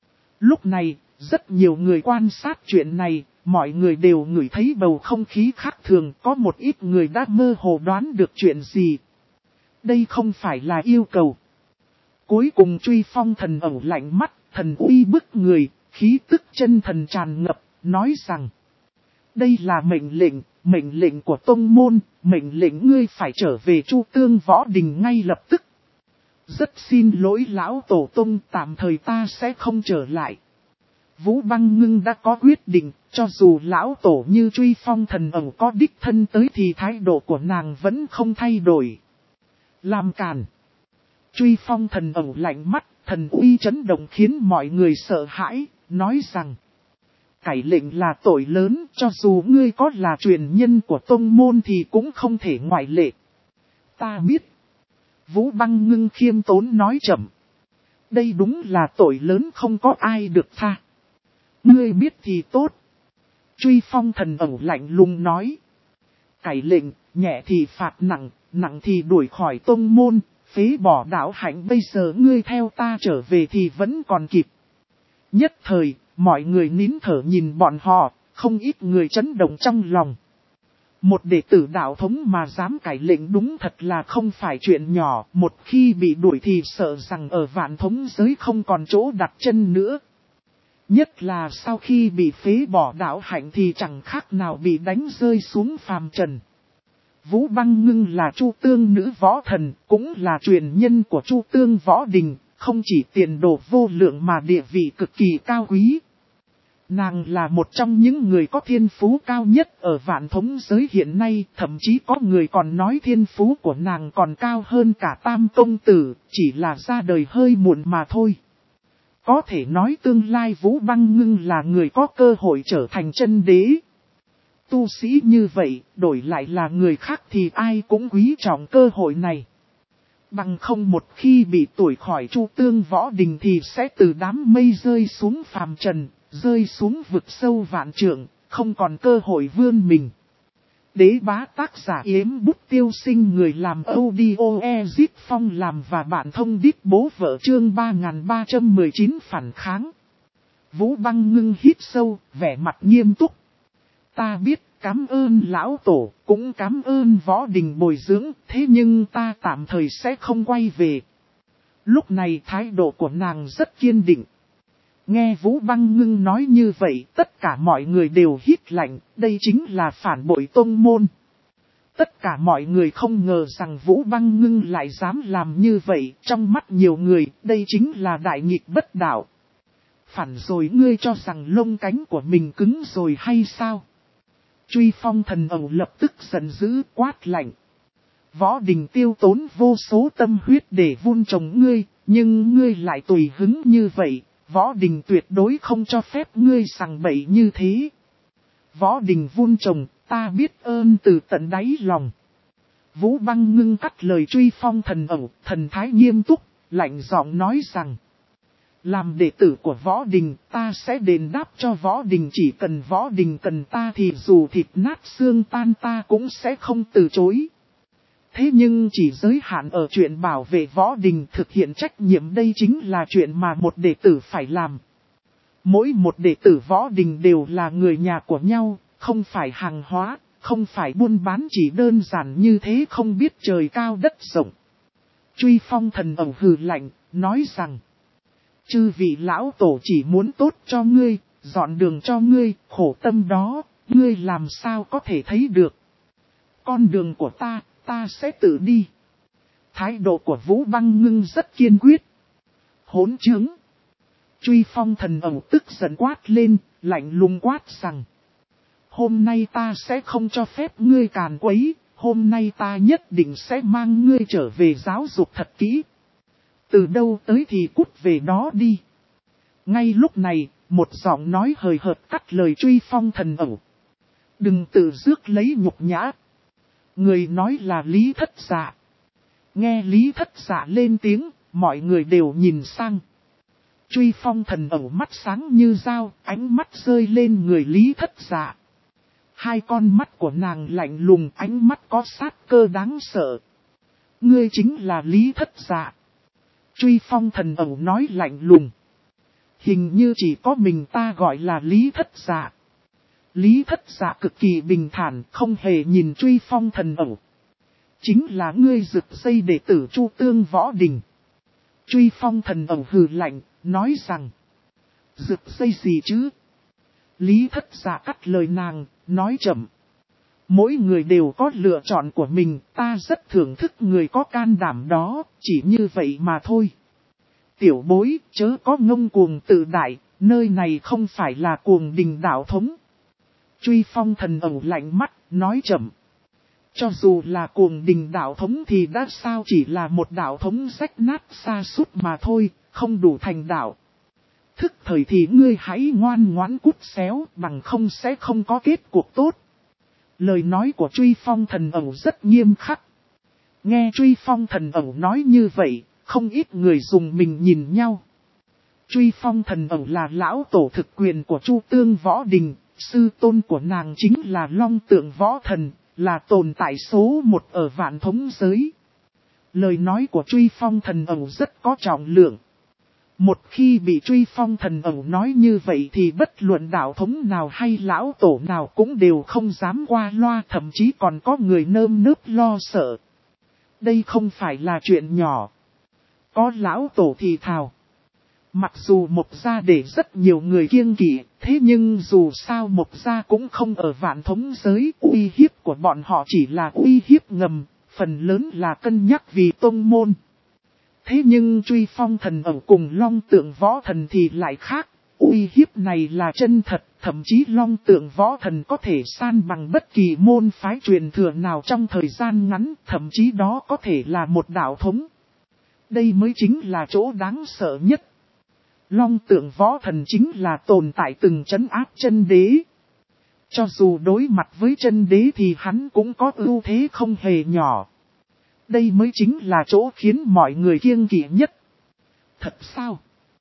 Lúc này, rất nhiều người quan sát chuyện này, mọi người đều ngửi thấy bầu không khí khác thường, có một ít người đã mơ hồ đoán được chuyện gì. Đây không phải là yêu cầu. Cuối cùng Truy Phong thần ẩu lạnh mắt, thần uy bức người, khí tức chân thần tràn ngập, nói rằng. Đây là mệnh lệnh của tông môn, mệnh lệnh ngươi phải trở về Chu Tương Võ Đình ngay lập tức. Rất xin lỗi lão tổ tông, tạm thời ta sẽ không trở lại. Vũ Băng Ngưng đã có quyết định, cho dù lão tổ như Truy Phong thần ẩu có đích thân tới thì thái độ của nàng vẫn không thay đổi. Làm càn. Truy Phong thần ẩu lạnh mắt, thần uy chấn động khiến mọi người sợ hãi, nói rằng. Cải lệnh là tội lớn, cho dù ngươi có là truyền nhân của tông môn thì cũng không thể ngoại lệ. Ta biết. Vũ Băng Ngưng khiêm tốn nói chậm. Đây đúng là tội lớn không có ai được tha. Ngươi biết thì tốt. Truy Phong thần ẩu lạnh lùng nói. Cải lệnh, nhẹ thì phạt nặng, nặng thì đuổi khỏi tông môn, phế bỏ đạo hạnh, bây giờ ngươi theo ta trở về thì vẫn còn kịp. Nhất thời, mọi người nín thở nhìn bọn họ, không ít người chấn động trong lòng. Một đệ tử đạo thống mà dám cải lệnh đúng thật là không phải chuyện nhỏ, một khi bị đuổi thì sợ rằng ở vạn thống giới không còn chỗ đặt chân nữa. Nhất là sau khi bị phế bỏ đạo hạnh thì chẳng khác nào bị đánh rơi xuống phàm trần. Vũ Băng Ngưng là Chu Tương nữ võ thần, cũng là truyền nhân của Chu Tương Võ Đình, không chỉ tiền đồ vô lượng mà địa vị cực kỳ cao quý. Nàng là một trong những người có thiên phú cao nhất ở vạn thống giới hiện nay, thậm chí có người còn nói thiên phú của nàng còn cao hơn cả Tam Công Tử, chỉ là ra đời hơi muộn mà thôi. Có thể nói tương lai Vũ Băng Ngưng là người có cơ hội trở thành chân đế. Tu sĩ như vậy, đổi lại là người khác thì ai cũng quý trọng cơ hội này. Bằng không một khi bị đuổi khỏi Chu Tương Võ Đình thì sẽ từ đám mây rơi xuống phàm trần, rơi xuống vực sâu vạn trượng, không còn cơ hội vươn mình. Đế bá tác giả Yếm Bút Tiêu Sinh, người làm audio Ezit Phong làm và bạn thông đít bố vợ, chương 3319 phản kháng. Vũ Băng Ngưng hít sâu, vẻ mặt nghiêm túc. Ta biết, cảm ơn lão tổ, cũng cảm ơn Võ Đình bồi dưỡng, thế nhưng ta tạm thời sẽ không quay về. Lúc này thái độ của nàng rất kiên định. Nghe Vũ Băng Ngưng nói như vậy, tất cả mọi người đều hít lạnh, đây chính là phản bội tông môn. Tất cả mọi người không ngờ rằng Vũ Băng Ngưng lại dám làm như vậy, trong mắt nhiều người, đây chính là đại nghịch bất đạo. Phản rồi, ngươi cho rằng lông cánh của mình cứng rồi hay sao? Truy Phong thần ẩu lập tức giận dữ quát lạnh. Võ Đình tiêu tốn vô số tâm huyết để vun trồng ngươi, nhưng ngươi lại tùy hứng như vậy. Võ Đình tuyệt đối không cho phép ngươi sằng bậy như thế. Võ Đình vun trồng, ta biết ơn từ tận đáy lòng. Vũ Băng ngưng cắt lời Truy Phong thần ẩu, thần thái nghiêm túc, lạnh giọng nói rằng. Làm đệ tử của Võ Đình, ta sẽ đền đáp cho Võ Đình, chỉ cần Võ Đình cần ta thì dù thịt nát xương tan ta cũng sẽ không từ chối. Thế nhưng chỉ giới hạn ở chuyện bảo vệ Võ Đình, thực hiện trách nhiệm, đây chính là chuyện mà một đệ tử phải làm. Mỗi một đệ tử Võ Đình đều là người nhà của nhau, không phải hàng hóa, không phải buôn bán, chỉ đơn giản như thế, không biết trời cao đất rộng. Truy Phong thần ẩu hừ lạnh, nói rằng. Chư vị lão tổ chỉ muốn tốt cho ngươi, dọn đường cho ngươi, khổ tâm đó, ngươi làm sao có thể thấy được. Con đường của ta sẽ tự đi. Thái độ của Vũ Băng Ngưng rất kiên quyết. Hỗn trướng. Truy Phong thần ẩu tức giận quát lên, lạnh lùng quát rằng. Hôm nay ta sẽ không cho phép ngươi càn quấy, hôm nay ta nhất định sẽ mang ngươi trở về giáo dục thật kỹ. Từ đâu tới thì cút về đó đi. Ngay lúc này, một giọng nói hời hợt cắt lời Truy Phong thần ẩu. Đừng tự rước lấy nhục nhã. Người nói là Lý Thất Dạ. Nghe Lý Thất Dạ lên tiếng, mọi người đều nhìn sang. Truy Phong thần ẩu mắt sáng như dao, ánh mắt rơi lên người Lý Thất Dạ. Hai con mắt của nàng lạnh lùng, ánh mắt có sát cơ đáng sợ. Ngươi chính là Lý Thất Dạ. Truy Phong thần ẩu nói lạnh lùng. Hình như chỉ có mình ta gọi là Lý Thất Dạ. Lý Thất Dạ cực kỳ bình thản, không hề nhìn Truy Phong thần ẩu. Chính là ngươi rực dây đệ tử Chu Tương Võ Đình. Truy Phong thần ẩu hừ lạnh, nói rằng. Rực dây gì chứ? Lý Thất Dạ cắt lời nàng, nói chậm. Mỗi người đều có lựa chọn của mình, ta rất thưởng thức người có can đảm đó, chỉ như vậy mà thôi. Tiểu bối, chớ có ngông cuồng tự đại, nơi này không phải là Cuồng Đình đạo thống. Truy Phong thần ẩu lạnh mắt, nói chậm. Cho dù là Cuồng Đình đạo thống thì đã sao, chỉ là một đạo thống rách nát sa sút mà thôi, không đủ thành đạo. Thức thời thì ngươi hãy ngoan ngoãn cút xéo, bằng không sẽ không có kết cuộc tốt. Lời nói của Truy Phong thần ẩu rất nghiêm khắc. Nghe Truy Phong thần ẩu nói như vậy, không ít người dùng mình nhìn nhau. Truy Phong thần ẩu là lão tổ thực quyền của Chu Tương Võ Đình, sư tôn của nàng chính là Long Tượng Võ Thần, là tồn tại số một ở vạn thống giới. Lời nói của Truy Phong thần ẩu rất có trọng lượng. Một khi bị Truy Phong thần ẩu nói như vậy thì bất luận đạo thống nào hay lão tổ nào cũng đều không dám qua loa, thậm chí còn có người nơm nớp lo sợ. Đây không phải là chuyện nhỏ. Có lão tổ thì thào. Mặc dù Mộc Gia để rất nhiều người kiêng kỵ, thế nhưng dù sao Mộc Gia cũng không ở vạn thống giới, uy hiếp của bọn họ chỉ là uy hiếp ngầm, phần lớn là cân nhắc vì tông môn. Thế nhưng Truy Phong thần ẩu cùng Long Tượng Võ Thần thì lại khác, uy hiếp này là chân thật, thậm chí Long Tượng Võ Thần có thể san bằng bất kỳ môn phái truyền thừa nào trong thời gian ngắn, thậm chí đó có thể là một đạo thống. Đây mới chính là chỗ đáng sợ nhất. Long Tượng Võ Thần chính là tồn tại từng trấn áp chân đế. Cho dù đối mặt với chân đế thì hắn cũng có ưu thế không hề nhỏ. Đây mới chính là chỗ khiến mọi người kiêng kỵ nhất. Thật sao?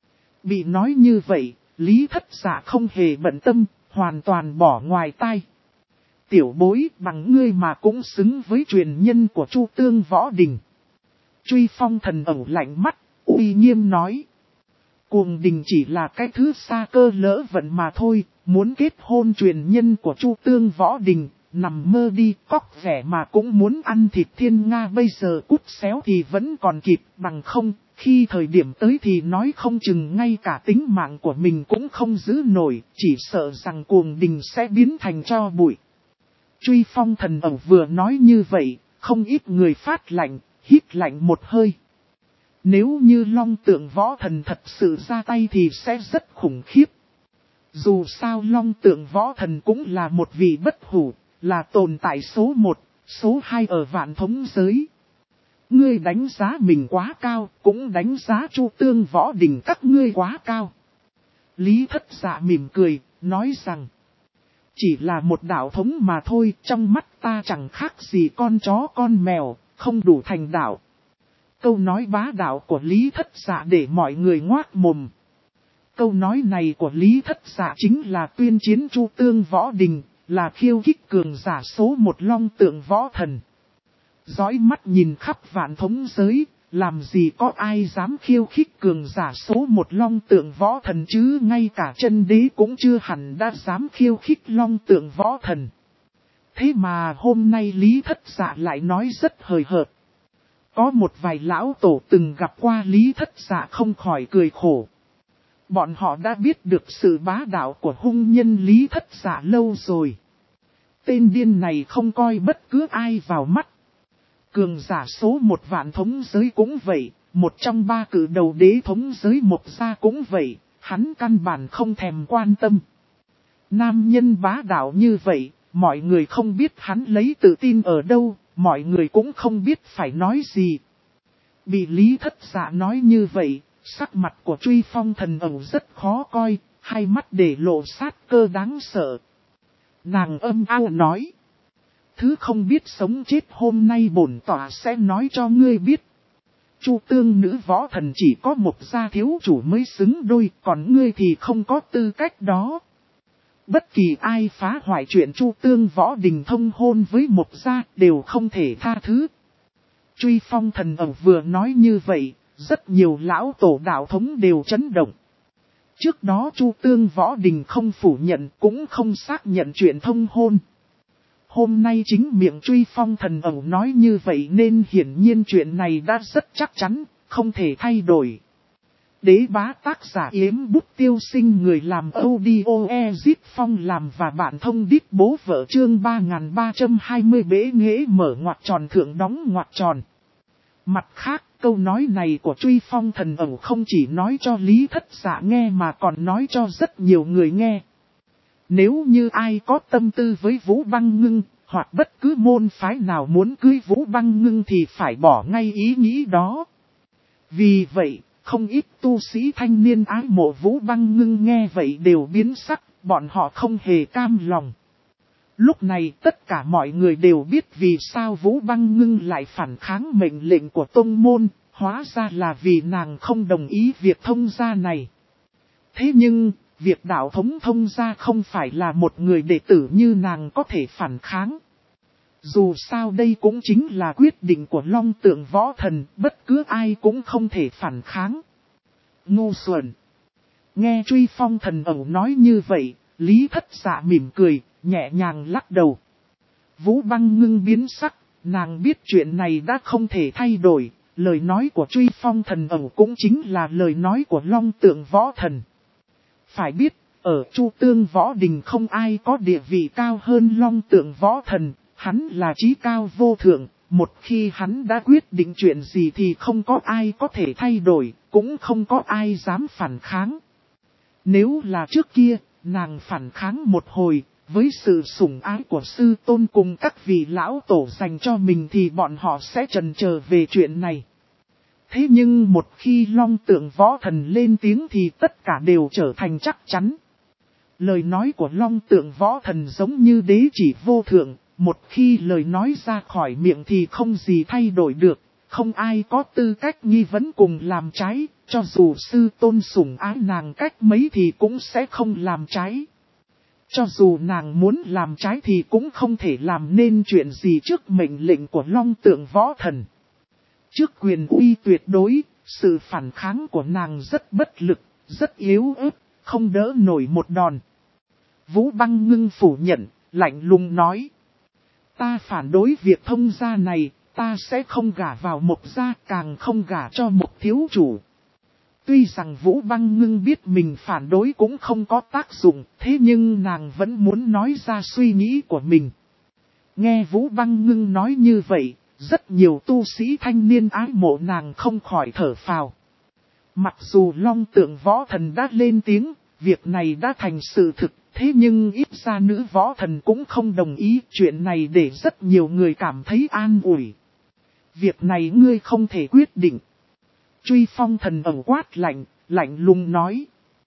Bị nói như vậy, Lý Thất Dạ không hề bận tâm, hoàn toàn bỏ ngoài tai. Tiểu bối bằng ngươi mà cũng xứng với truyền nhân của Chu Tương Võ Đình. Truy Phong thần ẩu lạnh mắt, uy nghiêm nói. Cuồng Đình chỉ là cái thứ xa cơ lỡ vận mà thôi, muốn kết hôn truyền nhân của Chu Tương Võ Đình, nằm mơ đi, cóc vẻ mà cũng muốn ăn thịt thiên nga, bây giờ cút xéo thì vẫn còn kịp, bằng không, khi thời điểm tới thì nói không chừng ngay cả tính mạng của mình cũng không giữ nổi, chỉ sợ rằng Cuồng Đình sẽ biến thành tro bụi. Truy Phong thần ẩu vừa nói như vậy, không ít người phát lạnh, hít lạnh một hơi. Nếu như Long Tượng Võ Thần thật sự ra tay thì sẽ rất khủng khiếp. Dù sao Long Tượng Võ Thần cũng là một vị bất hủ, là tồn tại số 1, số 2 ở vạn thống giới. Ngươi đánh giá mình quá cao, cũng đánh giá Chu Tương Võ Đình các ngươi quá cao. Lý Thất Dạ mỉm cười, nói rằng, chỉ là một đạo thống mà thôi, trong mắt ta chẳng khác gì con chó con mèo, không đủ thành đạo. Câu nói bá đạo của Lý Thất Dạ để mọi người ngoác mồm. Câu nói này của Lý Thất Dạ chính là tuyên chiến Chu Tương Võ Đình, là khiêu khích cường giả số một Long Tượng Võ Thần. Dõi mắt nhìn khắp vạn thống giới, làm gì có ai dám khiêu khích cường giả số một Long Tượng Võ Thần chứ, ngay cả chân đế cũng chưa hẳn đã dám khiêu khích Long Tượng Võ Thần. Thế mà hôm nay Lý Thất Dạ lại nói rất hời hợt. Có một vài lão tổ từng gặp qua Lý Thất Dạ không khỏi cười khổ. Bọn họ đã biết được sự bá đạo của hung nhân Lý Thất Dạ lâu rồi. Tên điên này không coi bất cứ ai vào mắt. Cường giả số một vạn thống giới cũng vậy, một trong ba cử đầu đế thống giới một gia cũng vậy, hắn căn bản không thèm quan tâm. Nam nhân bá đạo như vậy, mọi người không biết hắn lấy tự tin ở đâu, mọi người cũng không biết phải nói gì. Bị Lý Thất Dạ nói như vậy, sắc mặt của Truy Phong Thần Ẩu rất khó coi, hai mắt để lộ sát cơ đáng sợ. Nàng âm ao nói, thứ không biết sống chết hôm nay bổn tọa sẽ nói cho ngươi biết. Chu Tương nữ võ thần chỉ có một gia thiếu chủ mới xứng đôi, còn ngươi thì không có tư cách đó. Bất kỳ ai phá hoại chuyện Chu Tương Võ Đình thông hôn với một gia đều không thể tha thứ. Truy Phong Thần Ẩu vừa nói như vậy, rất nhiều lão tổ đạo thống đều chấn động. Trước đó Chu Tương Võ Đình không phủ nhận cũng không xác nhận chuyện thông hôn. Hôm nay chính miệng Truy Phong Thần Ẩu nói như vậy nên hiển nhiên chuyện này đã rất chắc chắn, không thể thay đổi. Đế bá tác giả Yếm Bút Tiêu Sinh, người làm audio Ezip Phong làm và bạn thông đít bố vợ, chương 3320 bế nghễ mở ngoặc tròn thượng đóng ngoặc tròn. Mặt khác, câu nói này của Truy Phong Thần Ẩu không chỉ nói cho Lý Thất Dạ nghe mà còn nói cho rất nhiều người nghe. Nếu như ai có tâm tư với Vũ Băng Ngưng, hoặc bất cứ môn phái nào muốn cưới Vũ Băng Ngưng thì phải bỏ ngay ý nghĩ đó. Vì vậy, không ít tu sĩ thanh niên ái mộ Vũ Băng Ngưng nghe vậy đều biến sắc, bọn họ không hề cam lòng. Lúc này tất cả mọi người đều biết vì sao Vũ Băng Ngưng lại phản kháng mệnh lệnh của tông môn, hóa ra là vì nàng không đồng ý việc thông gia này. Thế nhưng, việc đạo thống thông gia không phải là một người đệ tử như nàng có thể phản kháng. Dù sao đây cũng chính là quyết định của Long Tượng Võ Thần, bất cứ ai cũng không thể phản kháng. Ngu xuẩn! Nghe Truy Phong Thần Ẩu nói như vậy, Lý Thất Dạ mỉm cười, nhẹ nhàng lắc đầu. Vũ Băng Ngưng biến sắc, nàng biết chuyện này đã không thể thay đổi, lời nói của Truy Phong Thần Ẩu cũng chính là lời nói của Long Tượng Võ Thần. Phải biết, ở Chu Tương Võ Đình không ai có địa vị cao hơn Long Tượng Võ Thần, hắn là chí cao vô thượng, một khi hắn đã quyết định chuyện gì thì không có ai có thể thay đổi, cũng không có ai dám phản kháng. Nếu là trước kia, nàng phản kháng một hồi, với sự sủng ái của sư tôn cùng các vị lão tổ dành cho mình thì bọn họ sẽ chần chờ về chuyện này. Thế nhưng một khi Long Tượng Võ Thần lên tiếng thì tất cả đều trở thành chắc chắn. Lời nói của Long Tượng Võ Thần giống như đế chỉ vô thượng, một khi lời nói ra khỏi miệng thì không gì thay đổi được, không ai có tư cách nghi vấn cùng làm trái, cho dù sư tôn sủng ái nàng cách mấy thì cũng sẽ không làm trái. Cho dù nàng muốn làm trái thì cũng không thể làm nên chuyện gì trước mệnh lệnh của Long Tượng Võ Thần. Trước quyền uy tuyệt đối, sự phản kháng của nàng rất bất lực, rất yếu ớt, không đỡ nổi một đòn. Vũ Băng Ngưng phủ nhận, lạnh lùng nói. Ta phản đối việc thông gia này, ta sẽ không gả vào một gia, càng không gả cho một thiếu chủ. Tuy rằng Vũ Băng Ngưng biết mình phản đối cũng không có tác dụng, thế nhưng nàng vẫn muốn nói ra suy nghĩ của mình. Nghe Vũ Băng Ngưng nói như vậy, rất nhiều tu sĩ thanh niên ái mộ nàng không khỏi thở phào. Mặc dù Long Tượng Võ Thần đã lên tiếng, việc này đã thành sự thực, thế nhưng ít ra nữ võ thần cũng không đồng ý, chuyện này để rất nhiều người cảm thấy an ủi. Việc này ngươi không thể quyết định. Truy Phong Thần Ẩu quát lạnh, lạnh lùng nói.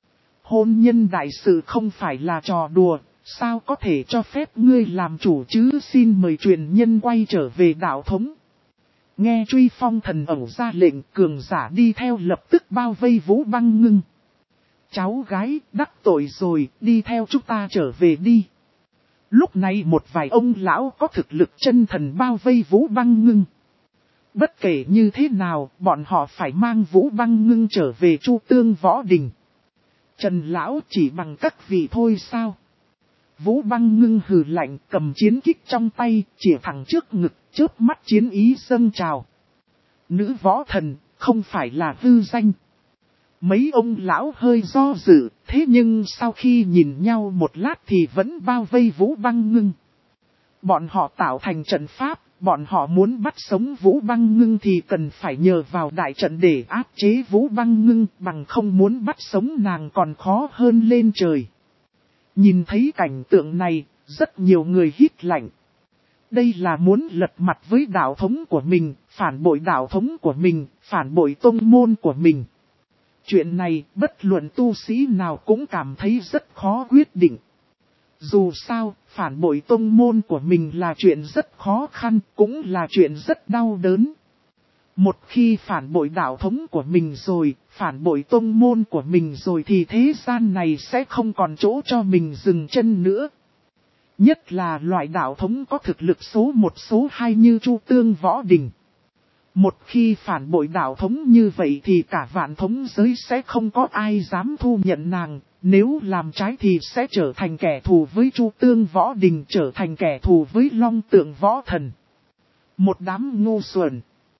hôn nhân đại sự không phải là trò đùa, sao có thể cho phép ngươi làm chủ chứ, xin mời truyền nhân quay trở về đạo thống. Nghe Truy Phong thần ẩu ra lệnh, cường giả đi theo lập tức bao vây Vũ Băng Ngưng. Cháu gái, đắc tội rồi, đi theo chúng ta trở về đi. Lúc này một vài ông lão có thực lực chân thần bao vây Vũ Băng Ngưng. Bất kể như thế nào, bọn họ phải mang Vũ Băng Ngưng trở về Chu Tương Võ Đình. Trần lão chỉ bằng các vị thôi sao? Vũ Băng Ngưng hừ lạnh, cầm chiến kích trong tay, chĩa thẳng trước ngực, chớp mắt chiến ý dâng trào. Nữ võ thần, không phải là hư danh. Mấy ông lão hơi do dự, thế nhưng sau khi nhìn nhau một lát thì vẫn bao vây Vũ Băng Ngưng. Bọn họ tạo thành trận pháp, bọn họ muốn bắt sống Vũ Băng Ngưng thì cần phải nhờ vào đại trận để áp chế Vũ Băng Ngưng, bằng không muốn bắt sống nàng còn khó hơn lên trời. Nhìn thấy cảnh tượng này, rất nhiều người hít lạnh. Đây là muốn lật mặt với đạo thống của mình, phản bội đạo thống của mình, phản bội tông môn của mình. Chuyện này, bất luận tu sĩ nào cũng cảm thấy rất khó quyết định. Dù sao, phản bội tông môn của mình là chuyện rất khó khăn, cũng là chuyện rất đau đớn. Một khi phản bội đạo thống của mình rồi, phản bội tông môn của mình rồi thì thế gian này sẽ không còn chỗ cho mình dừng chân nữa. Nhất là loại đạo thống có thực lực số 1 số 2 như Chu Tương Võ Đình. Một khi phản bội đạo thống như vậy thì cả vạn thống giới sẽ không có ai dám thu nhận nàng. Nếu làm trái thì sẽ trở thành kẻ thù với Chu Tương Võ Đình, trở thành kẻ thù với Long Tượng Võ Thần. Một đám ngu xuẩn.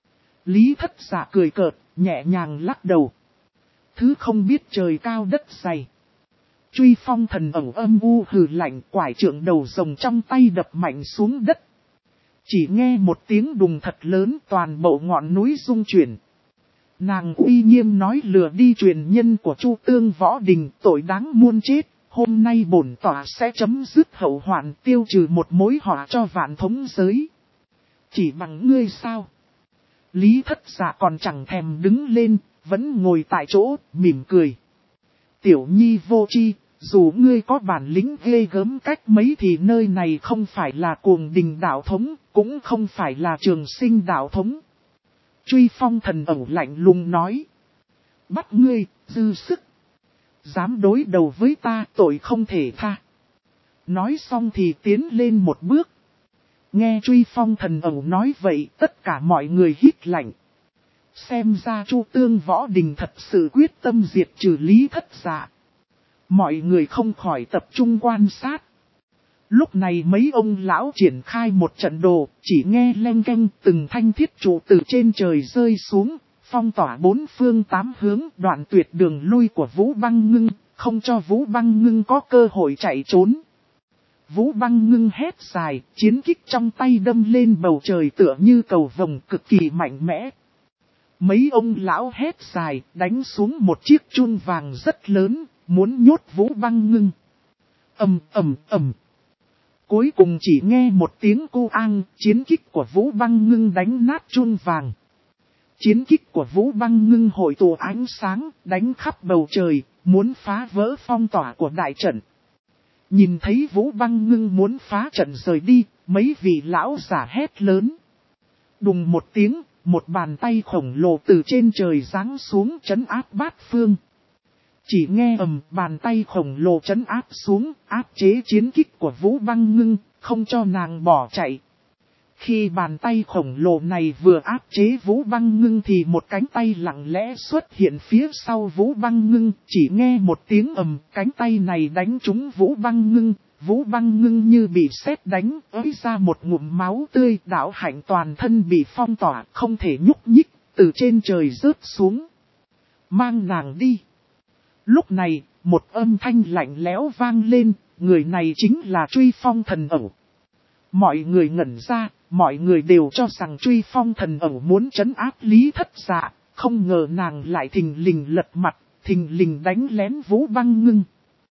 Lý Thất Dạ cười cợt, nhẹ nhàng lắc đầu. Thứ không biết trời cao đất dày. Truy Phong thần ẩu âm u hừ lạnh, quải trượng đầu rồng trong tay đập mạnh xuống đất. Chỉ nghe một tiếng đùng thật lớn, toàn bộ ngọn núi rung chuyển. Nàng uy nghiêm nói lừa đi truyền nhân của Chu Tương Võ Đình, tội đáng muôn chết. Hôm nay bổn tỏa sẽ chấm dứt hậu hoạn, tiêu trừ một mối họa cho vạn thống giới. Chỉ bằng ngươi sao? Lý Thất Dạ còn chẳng thèm đứng lên, vẫn ngồi tại chỗ, mỉm cười. Tiểu nhi vô tri, dù ngươi có bản lĩnh ghê gớm cách mấy thì nơi này không phải là Cuồng Đình đạo thống, cũng không phải là Trường Sinh đạo thống. Truy Phong thần ẩu lạnh lùng nói. Bắt ngươi, dư sức. Dám đối đầu với ta, tội không thể tha. Nói xong thì tiến lên một bước. Nghe Truy Phong thần ẩu nói vậy, tất cả mọi người hít lạnh. Xem ra Chu Tương Võ Đình thật sự quyết tâm diệt trừ Lý Thất Dạ. Mọi người không khỏi tập trung quan sát. Lúc này mấy ông lão triển khai một trận đồ, chỉ nghe leng keng từng thanh thiết trụ từ trên trời rơi xuống, phong tỏa bốn phương tám hướng, đoạn tuyệt đường lui của Vũ Băng Ngưng, không cho Vũ Băng Ngưng có cơ hội chạy trốn. Vũ Băng Ngưng hét dài, chiến kích trong tay đâm lên bầu trời tựa như cầu vồng cực kỳ mạnh mẽ. Mấy ông lão hét dài, đánh xuống một chiếc chun vàng rất lớn, muốn nhốt Vũ Băng Ngưng. Ầm ầm ầm. Cuối cùng chỉ nghe một tiếng cu ang, chiến kích của Vũ Băng Ngưng đánh nát chun vàng. Chiến kích của Vũ Băng Ngưng hội tụ ánh sáng, đánh khắp bầu trời, muốn phá vỡ phong tỏa của đại trận. Nhìn thấy Vũ Băng Ngưng muốn phá trận rời đi, mấy vị lão giả hét lớn. Đùng một tiếng, một bàn tay khổng lồ từ trên trời giáng xuống trấn áp bát phương. Chỉ nghe ầm, bàn tay khổng lồ trấn áp xuống, áp chế chiến kích của Vũ Băng Ngưng, không cho nàng bỏ chạy. Khi bàn tay khổng lồ này vừa áp chế Vũ Băng Ngưng thì một cánh tay lặng lẽ xuất hiện phía sau Vũ Băng Ngưng. Chỉ nghe một tiếng ầm, cánh tay này đánh trúng Vũ Băng Ngưng. Vũ Băng Ngưng như bị sét đánh, ới ra một ngụm máu tươi, đạo hạnh toàn thân bị phong tỏa, không thể nhúc nhích, từ trên trời rớt xuống. Mang nàng đi. Lúc này, một âm thanh lạnh lẽo vang lên, người này chính là Truy Phong thần ẩu. Mọi người ngẩn ra, mọi người đều cho rằng Truy Phong thần ẩu muốn trấn áp Lý Thất Dạ, không ngờ nàng lại thình lình lật mặt, thình lình đánh lén Vũ Băng Ngưng.